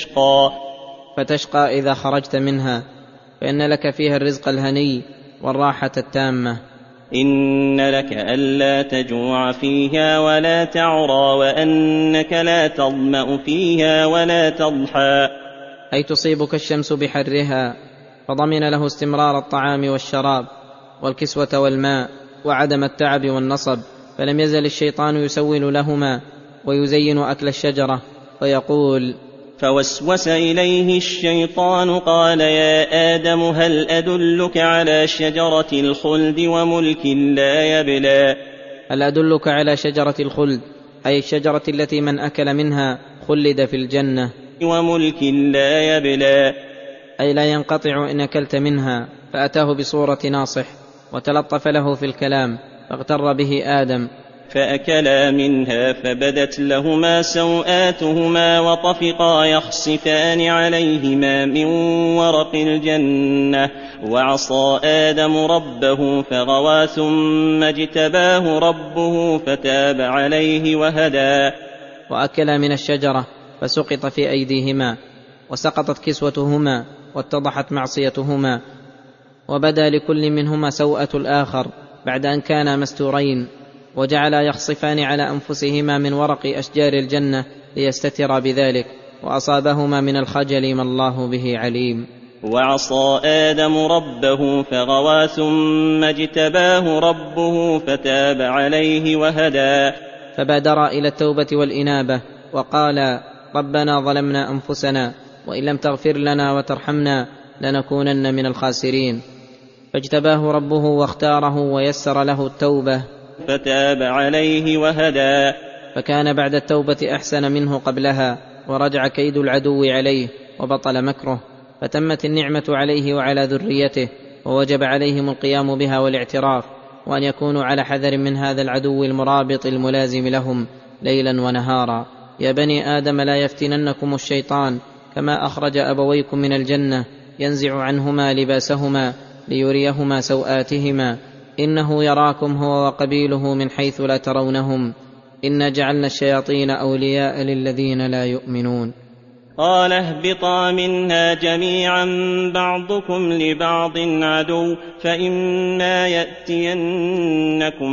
فتشقى إذا خرجت منها، فإن لك فيها الرزق الهني والراحة التامة. إن لك ألا تجوع فيها ولا تعرى، وأنك لا تظمأ فيها ولا تضحى، أي تصيبك الشمس بحرها، فضمن له استمرار الطعام والشراب والكسوة والماء وعدم التعب والنصب، فلم يزل الشيطان يسول لهما ويزين أكل الشجرة، ويقول: فوسوس إليه الشيطان قال يا آدم هل أدلك على شجرة الخلد وملك لا يبلى. هل أدلك على شجرة الخلد، أي الشجرة التي من أكل منها خلد في الجنة، وملك لا يبلى، أي لا ينقطع إن أكلت منها. فأتاه بصورة ناصح وتلطف له في الكلام فاغتر به آدم، فأكلا منها فبدت لهما سوآتهما وطفقا يخصفان عليهما من ورق الجنة، وعصى آدم ربه فغوى ثم اجتباه ربه فتاب عليه وهدى. وأكلا من الشجرة فسقط في أيديهما، وسقطت كسوتهما، واتضحت معصيتهما، وبدا لكل منهما سوءة الآخر بعد أن كانا مستورين، وجعلا يخصفان على أنفسهما من ورق أشجار الجنة ليستترا بذلك، وأصابهما من الخجل ما الله به عليم. وعصى آدم ربه فغوى ثم اجتباه ربه فتاب عليه وهدى. فبادر إلى التوبة والإنابة وقال: ربنا ظلمنا أنفسنا وإن لم تغفر لنا وترحمنا لنكونن من الخاسرين، فاجتباه ربه واختاره ويسر له التوبة فتاب عليه وهدى. فكان بعد التوبة أحسن منه قبلها، ورجع كيد العدو عليه وبطل مكره، فتمت النعمة عليه وعلى ذريته، ووجب عليهم القيام بها والاعتراف، وأن يكونوا على حذر من هذا العدو المرابط الملازم لهم ليلا ونهارا. يا بني آدم لا يفتننكم الشيطان كما أخرج أبويكم من الجنة ينزع عنهما لباسهما ليريهما سوآتهما، إنه يراكم هو وقبيله من حيث لا ترونهم، إنا جعلنا الشياطين أولياء للذين لا يؤمنون. قال اهبطا منها جميعا بعضكم لبعض عدو، فإما يأتينكم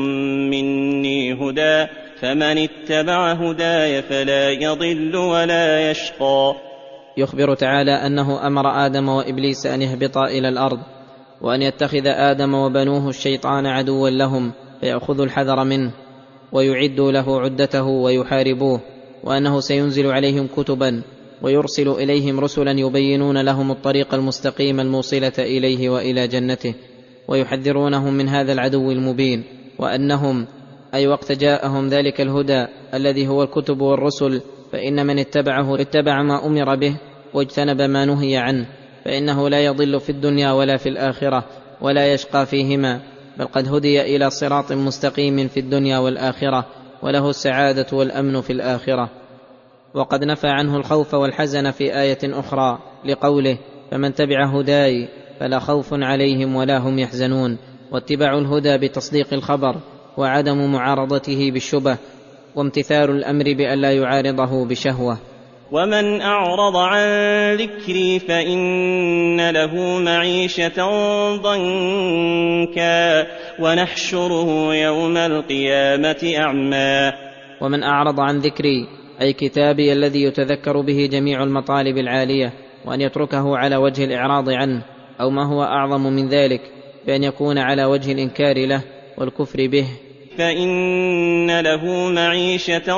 مني هدى فمن اتبع هداي فلا يضل ولا يشقى. يخبر تعالى أنه أمر آدم وإبليس أن يهبطا إلى الأرض، وأن يتخذ آدم وبنوه الشيطان عدوا لهم فيأخذوا الحذر منه ويعدوا له عدته ويحاربوه، وأنه سينزل عليهم كتبا ويرسل إليهم رسلا يبينون لهم الطريق المستقيم الموصلة إليه وإلى جنته، ويحذرونهم من هذا العدو المبين، وأنهم أي وقت جاءهم ذلك الهدى الذي هو الكتب والرسل، فإن من اتبعه اتبع ما أمر به واجتنب ما نهي عنه، فإنه لا يضل في الدنيا ولا في الآخرة ولا يشقى فيهما، بل قد هدي إلى صراط مستقيم في الدنيا والآخرة، وله السعادة والأمن في الآخرة. وقد نفى عنه الخوف والحزن في آية أخرى لقوله: فمن تبع هداي فلا خوف عليهم ولا هم يحزنون. واتباع الهدى بتصديق الخبر وعدم معارضته بالشبه، وامتثال الأمر بأن لا يعارضه بشهوة. ومن أعرض عن ذكري فإن له معيشة ضنكا ونحشره يوم القيامة أعمى. ومن أعرض عن ذكري أي كتابي الذي يتذكر به جميع المطالب العالية، وأن يتركه على وجه الإعراض عنه، أو ما هو أعظم من ذلك بأن يكون على وجه الإنكار له والكفر به، فإن له معيشة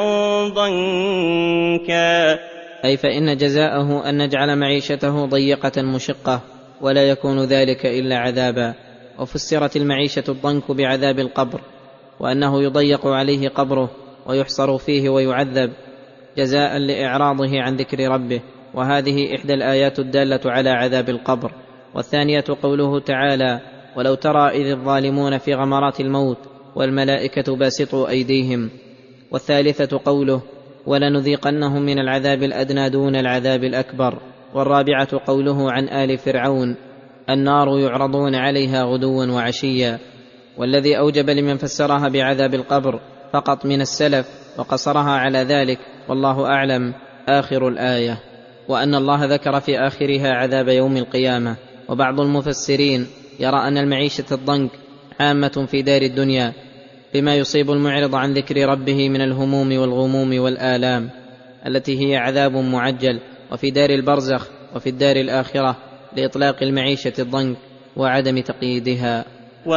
ضنكا أي فإن جزاءه أن نجعل معيشته ضيقة مشقة، ولا يكون ذلك إلا عذابا. وفسرت المعيشة الضنك بعذاب القبر، وأنه يضيق عليه قبره ويحصر فيه ويعذب جزاء لإعراضه عن ذكر ربه، وهذه إحدى الآيات الدالة على عذاب القبر. والثانية قوله تعالى: ولو ترى إذ الظالمون في غمرات الموت والملائكة باسطوا أيديهم. والثالثة قوله: ولنذيقنهم من العذاب الأدنى دون العذاب الأكبر. والرابعة قوله عن آل فرعون: النار يعرضون عليها غدوا وعشيا. والذي أوجب لمن فسرها بعذاب القبر فقط من السلف وقصرها على ذلك والله أعلم آخر الآية، وأن الله ذكر في آخرها عذاب يوم القيامة. وبعض المفسرين يرى أن المعيشة الضنك عامة في دار الدنيا بما يصيب المعرض عن ذكر ربه من الهموم والغموم والآلام التي هي عذاب معجل، وفي دار البرزخ وفي الدار الآخرة لإطلاق المعيشة الضنك وعدم تقييدها.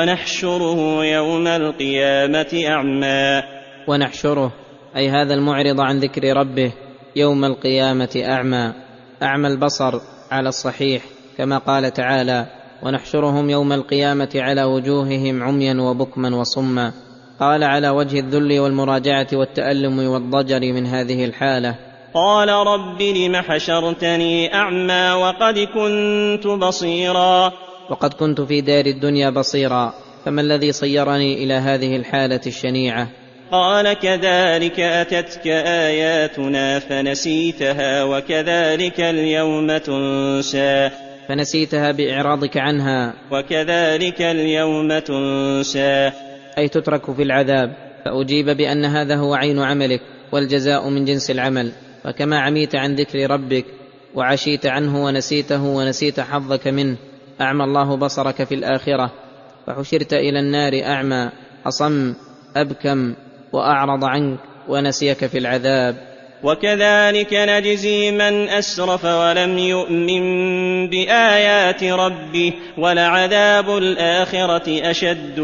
ونحشره يوم القيامة أعمى. ونحشره أي هذا المعرض عن ذكر ربه يوم القيامة أعمى، أعمى البصر على الصحيح، كما قال تعالى: ونحشرهم يوم القيامة على وجوههم عميا وبكما وصما. قال على وجه الذل والمراجعة والتألم والضجر من هذه الحالة. قال رب لم حشرتني أعمى وقد كنت بصيرا. وقد كنت في دار الدنيا بصيرا، فما الذي صيرني إلى هذه الحالة الشنيعة؟ قال كذلك أتتك آياتنا فنسيتها وكذلك اليوم تنسى. فنسيتها بإعراضك عنها، وكذلك اليوم تنسى أي تترك في العذاب. فأجيب بأن هذا هو عين عملك والجزاء من جنس العمل، فكما عميت عن ذكر ربك وعشيت عنه ونسيته ونسيت حظك منه، أعمى الله بصرك في الآخرة، فحشرت إلى النار أعمى أصم أبكم وأعرض عنك ونسيك في العذاب. وكذلك نجزي من أسرف ولم يؤمن بآيات ربه ولعذاب الآخرة أشد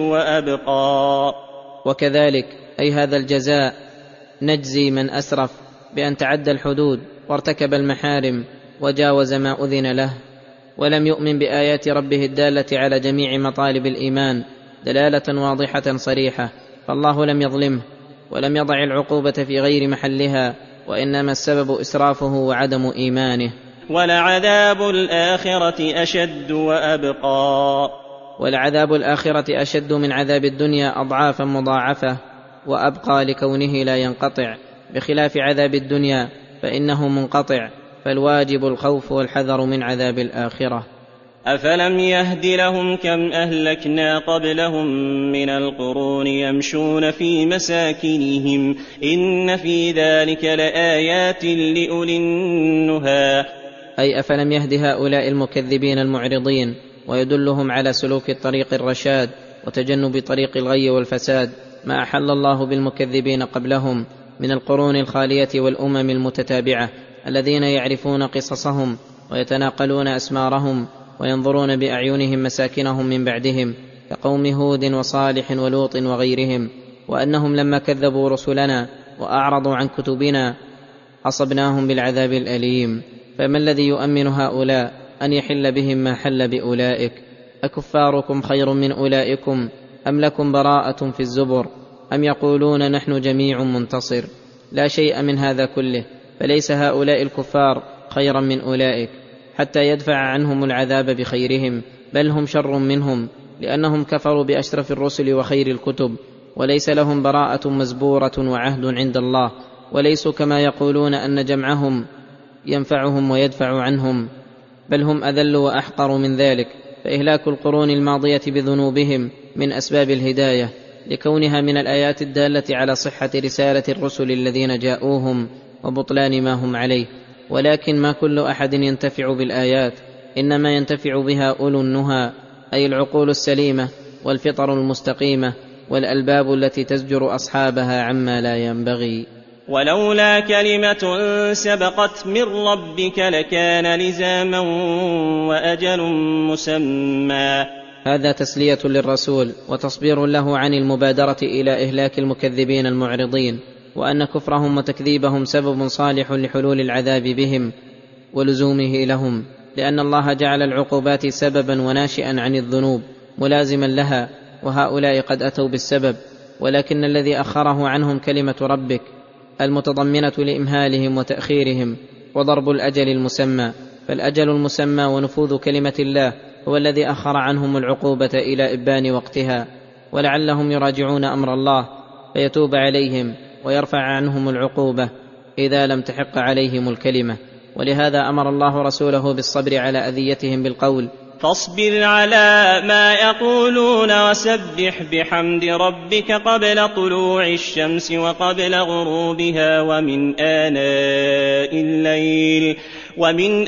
وأبقى. وكذلك أي هذا الجزاء نجزي من أسرف بأن تعدى الحدود وارتكب المحارم وجاوز ما أذن له، ولم يؤمن بآيات ربه الدالة على جميع مطالب الإيمان دلالة واضحة صريحة، فالله لم يظلمه ولم يضع العقوبة في غير محلها، وإنما السبب إسرافه وعدم إيمانه. ولعذاب الآخرة أشد وأبقى. ولعذاب الآخرة أشد من عذاب الدنيا أضعافا مضاعفة، وأبقى لكونه لا ينقطع، بخلاف عذاب الدنيا فإنه منقطع، فالواجب الخوف والحذر من عذاب الآخرة. أفلم يهد لهم كم أهلكنا قبلهم من القرون يمشون في مساكنهم إن في ذلك لآيات لأولي النهى. أي أفلم يهد هؤلاء المكذبين المعرضين ويدلهم على سلوك الطريق الرشاد وتجنب طريق الغي والفساد ما أحل الله بالمكذبين قبلهم من القرون الخالية والأمم المتتابعة الذين يعرفون قصصهم ويتناقلون أسمارهم وينظرون بأعينهم مساكنهم من بعدهم كقوم هود وصالح ولوط وغيرهم، وأنهم لما كذبوا رسلنا وأعرضوا عن كتبنا أصبناهم بالعذاب الأليم. فما الذي يؤمن هؤلاء أن يحل بهم ما حل بأولئك؟ أكفاركم خير من أولئكم أم لكم براءة في الزبر أم يقولون نحن جميع منتصر؟ لا شيء من هذا كله، فليس هؤلاء الكفار خيرا من أولئك حتى يدفع عنهم العذاب بخيرهم، بل هم شر منهم، لأنهم كفروا بأشرف الرسل وخير الكتب، وليس لهم براءة مزبورة وعهد عند الله، وليسوا كما يقولون أن جمعهم ينفعهم ويدفع عنهم، بل هم أذل وأحقر من ذلك. فإهلاك القرون الماضية بذنوبهم من أسباب الهداية، لكونها من الآيات الدالة على صحة رسالة الرسل الذين جاءوهم وبطلان ما هم عليه. ولكن ما كل أحد ينتفع بالآيات، إنما ينتفع بها أولو النهى، أي العقول السليمة والفطر المستقيمة والألباب التي تزجر أصحابها عما لا ينبغي. ولولا كلمة سبقت من ربك لكان لزاما وأجل مسمى. هذا تسلية للرسول وتصبير له عن المبادرة إلى إهلاك المكذبين المعرضين، وأن كفرهم وتكذيبهم سبب صالح لحلول العذاب بهم ولزومه لهم، لأن الله جعل العقوبات سببا وناشئا عن الذنوب ملازما لها، وهؤلاء قد أتوا بالسبب، ولكن الذي أخره عنهم كلمة ربك المتضمنة لإمهالهم وتأخيرهم وضرب الأجل المسمى. فالأجل المسمى ونفوذ كلمة الله هو الذي أخر عنهم العقوبة إلى إبان وقتها، ولعلهم يراجعون أمر الله فيتوب عليهم ويرفع عنهم العقوبة إذا لم تحق عليهم الكلمة. ولهذا أمر الله رسوله بالصبر على أذيتهم بالقول: فاصبر على ما يقولون وسبح بحمد ربك قبل طلوع الشمس وقبل غروبها ومن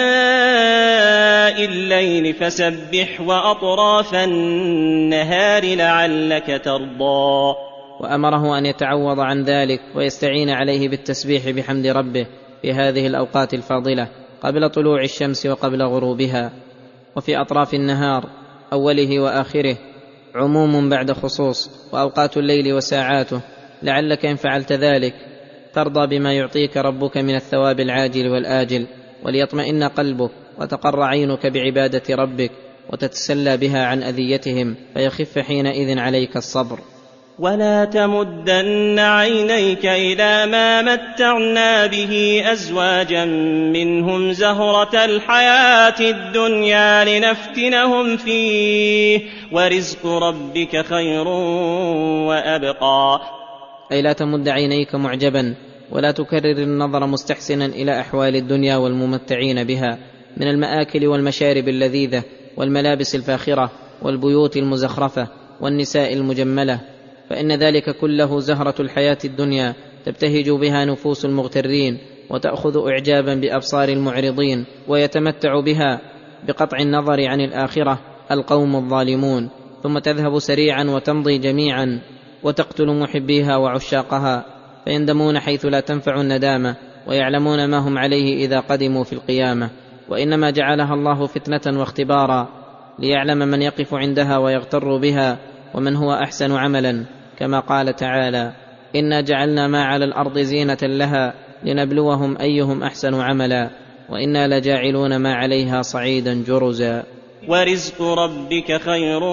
آناء الليل فسبح وأطراف النهار لعلك ترضى. وأمره أن يتعوض عن ذلك ويستعين عليه بالتسبيح بحمد ربه في هذه الأوقات الفاضلة قبل طلوع الشمس وقبل غروبها، وفي أطراف النهار أوله وآخره، عموم بعد خصوص، وأوقات الليل وساعاته، لعلك إن فعلت ذلك ترضى بما يعطيك ربك من الثواب العاجل والآجل، وليطمئن قلبك وتقر عينك بعبادة ربك وتتسلى بها عن أذيتهم، فيخف حينئذ عليك الصبر. ولا تمدن عينيك إلى ما متعنا به أزواجا منهم زهرة الحياة الدنيا لنفتنهم فيه ورزق ربك خير وأبقى. أي لا تمد عينيك معجبا، ولا تكرر النظر مستحسنا إلى أحوال الدنيا والممتعين بها من المآكل والمشارب اللذيذة والملابس الفاخرة والبيوت المزخرفة والنساء المجملة، فإن ذلك كله زهرة الحياة الدنيا تبتهج بها نفوس المغترين وتأخذ إعجابا بأبصار المعرضين ويتمتع بها بقطع النظر عن الآخرة القوم الظالمون، ثم تذهب سريعا وتمضي جميعا وتقتل محبيها وعشاقها، فيندمون حيث لا تنفع الندامة، ويعلمون ما هم عليه إذا قدموا في القيامة. وإنما جعلها الله فتنة واختبارا ليعلم من يقف عندها ويغتر بها ومن هو أحسن عملا، كما قال تعالى: إنا جعلنا ما على الأرض زينة لها لنبلوهم أيهم أحسن عملا وإنا لجاعلون ما عليها صعيدا جرزا. ورزق ربك خير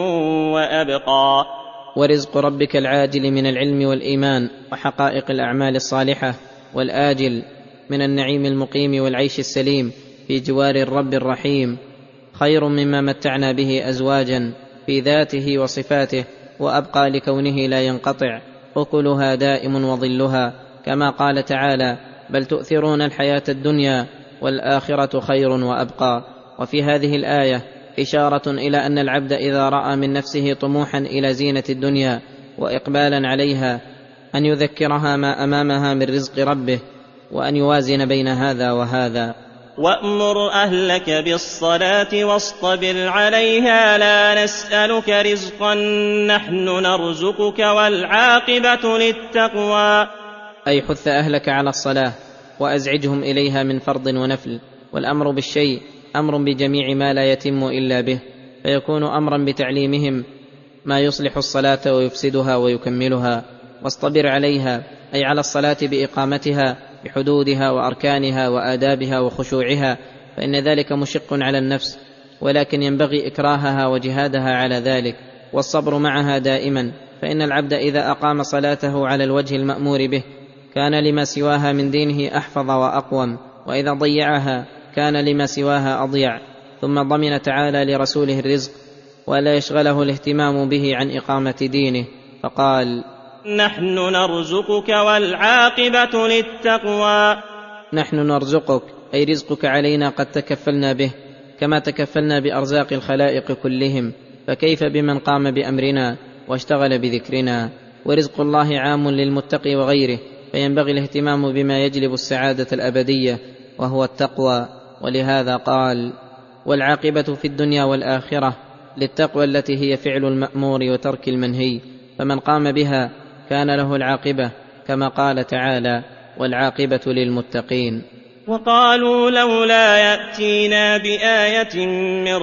وأبقى. ورزق ربك العاجل من العلم والإيمان وحقائق الأعمال الصالحة، والآجل من النعيم المقيم والعيش السليم في جوار الرب الرحيم خير مما متعنا به أزواجا في ذاته وصفاته، وأبقى لكونه لا ينقطع، أكلها دائم وظلها، كما قال تعالى: بل تؤثرون الحياة الدنيا والآخرة خير وأبقى. وفي هذه الآية إشارة إلى أن العبد إذا رأى من نفسه طموحا إلى زينة الدنيا وإقبالا عليها أن يذكرها ما أمامها من رزق ربه، وأن يوازن بين هذا وهذا. وأمر أهلك بالصلاة واصطبر عليها لا نسألك رزقا نحن نرزقك والعاقبة للتقوى. أي حث أهلك على الصلاة وأزعجهم إليها من فرض ونفل، والأمر بالشيء أمر بجميع ما لا يتم إلا به، فيكون أمرا بتعليمهم ما يصلح الصلاة ويفسدها ويكملها. واصطبر عليها أي على الصلاة بإقامتها بحدودها وأركانها وآدابها وخشوعها، فإن ذلك مشق على النفس، ولكن ينبغي إكراهها وجهادها على ذلك والصبر معها دائما، فإن العبد إذا أقام صلاته على الوجه المأمور به كان لما سواها من دينه أحفظ وأقوم، وإذا ضيعها كان لما سواها أضيع. ثم ضمن تعالى لرسوله الرزق ولا يشغله الاهتمام به عن إقامة دينه، فقال: نحن نرزقك والعاقبة للتقوى. نحن نرزقك أي رزقك علينا قد تكفلنا به كما تكفلنا بأرزاق الخلائق كلهم، فكيف بمن قام بأمرنا واشتغل بذكرنا؟ ورزق الله عام للمتقي وغيره، فينبغي الاهتمام بما يجلب السعادة الأبدية وهو التقوى. ولهذا قال: والعاقبة في الدنيا والآخرة للتقوى التي هي فعل المأمور وترك المنهي، فمن قام بها كان له العاقبة، كما قال تعالى: والعاقبة للمتقين. وقالوا لولا يأتينا بآية من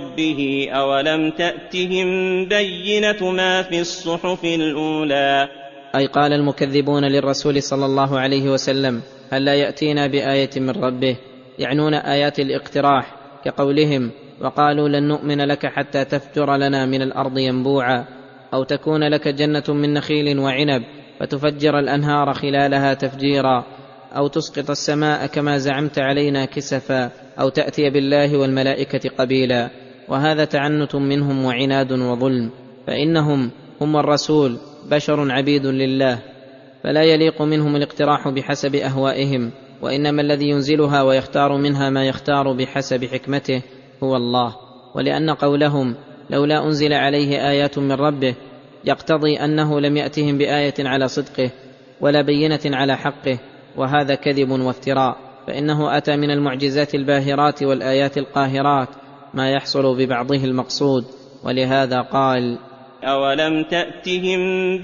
ربه أولم تأتهم بينة ما في الصحف الأولى. أي قال المكذبون للرسول صلى الله عليه وسلم: هل لا يأتينا بآية من ربه؟ يعنون آيات الاقتراح، كقولهم: وقالوا لن نؤمن لك حتى تفجر لنا من الأرض ينبوعا، أو تكون لك جنة من نخيل وعنب فتفجر الأنهار خلالها تفجيرا، أو تسقط السماء كما زعمت علينا كسفا، أو تأتي بالله والملائكة قبيلا. وهذا تعنت منهم وعناد وظلم، فإنهم هم الرسول بشر عبيد لله، فلا يليق منهم الاقتراح بحسب أهوائهم، وإنما الذي ينزلها ويختار منها ما يختار بحسب حكمته هو الله. ولأن قولهم لولا أنزل عليه آيات من ربه يقتضي أنه لم يأتهم بآية على صدقه ولا بينة على حقه، وهذا كذب وافتراء، فإنه أتى من المعجزات الباهرات والآيات القاهرات ما يحصل ببعضه المقصود. ولهذا قال: أولم تأتهم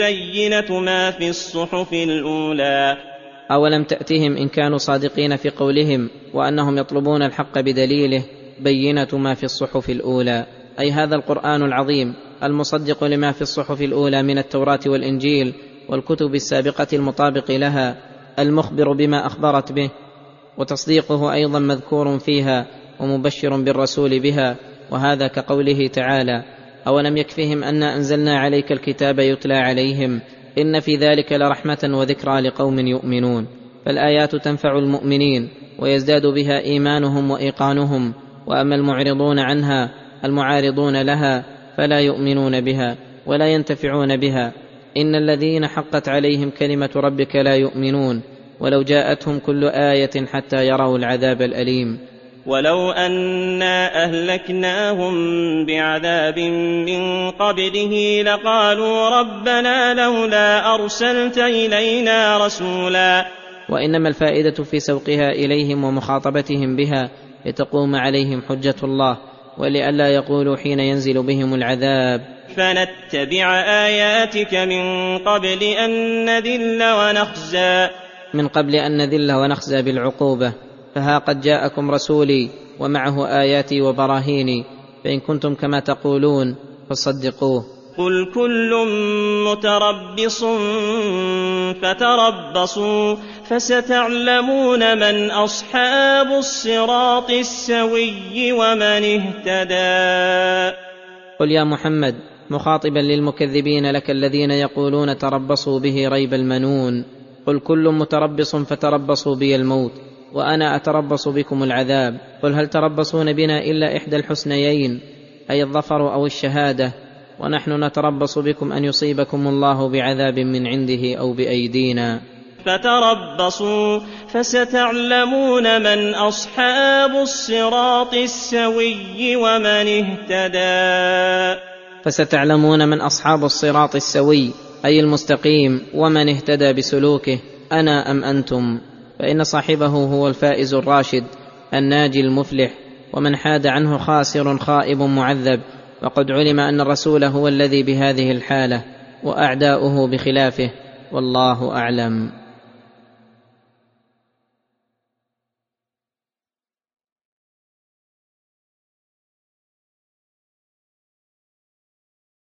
بينة ما في الصحف الأولى. أولم تأتهم إن كانوا صادقين في قولهم وأنهم يطلبون الحق بدليله بينة ما في الصحف الأولى، أي هذا القرآن العظيم المصدق لما في الصحف الأولى من التوراة والإنجيل والكتب السابقة المطابق لها، المخبر بما أخبرت به، وتصديقه أيضا مذكور فيها ومبشر بالرسول بها. وهذا كقوله تعالى: أولم يكفهم أنا أنزلنا عليك الكتاب يتلى عليهم إن في ذلك لرحمة وذكرى لقوم يؤمنون. فالآيات تنفع المؤمنين ويزداد بها إيمانهم وإيقانهم، وأما المعرضون عنها المعارضون لها فلا يؤمنون بها ولا ينتفعون بها. إن الذين حقت عليهم كلمة ربك لا يؤمنون ولو جاءتهم كل آية حتى يروا العذاب الأليم. ولو أنا أهلكناهم بعذاب من قبله لقالوا ربنا لولا أرسلت إلينا رسولا. وانما الفائده في سوقها اليهم ومخاطبتهم بها لتقوم عليهم حجه الله، ولئلا يقولوا حين ينزل بهم العذاب: فنتبع آياتك من قبل أن نذل ونخزى بالعقوبة. فها قد جاءكم رسولي ومعه آياتي وبراهيني، فإن كنتم كما تقولون فصدقوه. قل كل متربص فتربصوا فستعلمون من أصحاب الصراط السوي ومن اهتدى. قل يا محمد مخاطبا للمكذبين لك الذين يقولون تربصوا به ريب المنون: قل كل متربص فتربصوا بي الموت وأنا أتربص بكم العذاب. قل هل تربصون بنا إلا إحدى الحسنيين، أي الظفر أو الشهادة، ونحن نتربص بكم أن يصيبكم الله بعذاب من عنده أو بأيدينا. فتربصوا فستعلمون من أصحاب الصراط السوي ومن اهتدى. فستعلمون من أصحاب الصراط السوي أي المستقيم، ومن اهتدى بسلوكه، أنا أم أنتم. فإن صاحبه هو الفائز الراشد الناجي المفلح، ومن حاد عنه خاسر خائب معذب. وقد علم أن الرسول هو الذي بهذه الحالة، وأعداؤه بخلافه، والله أعلم.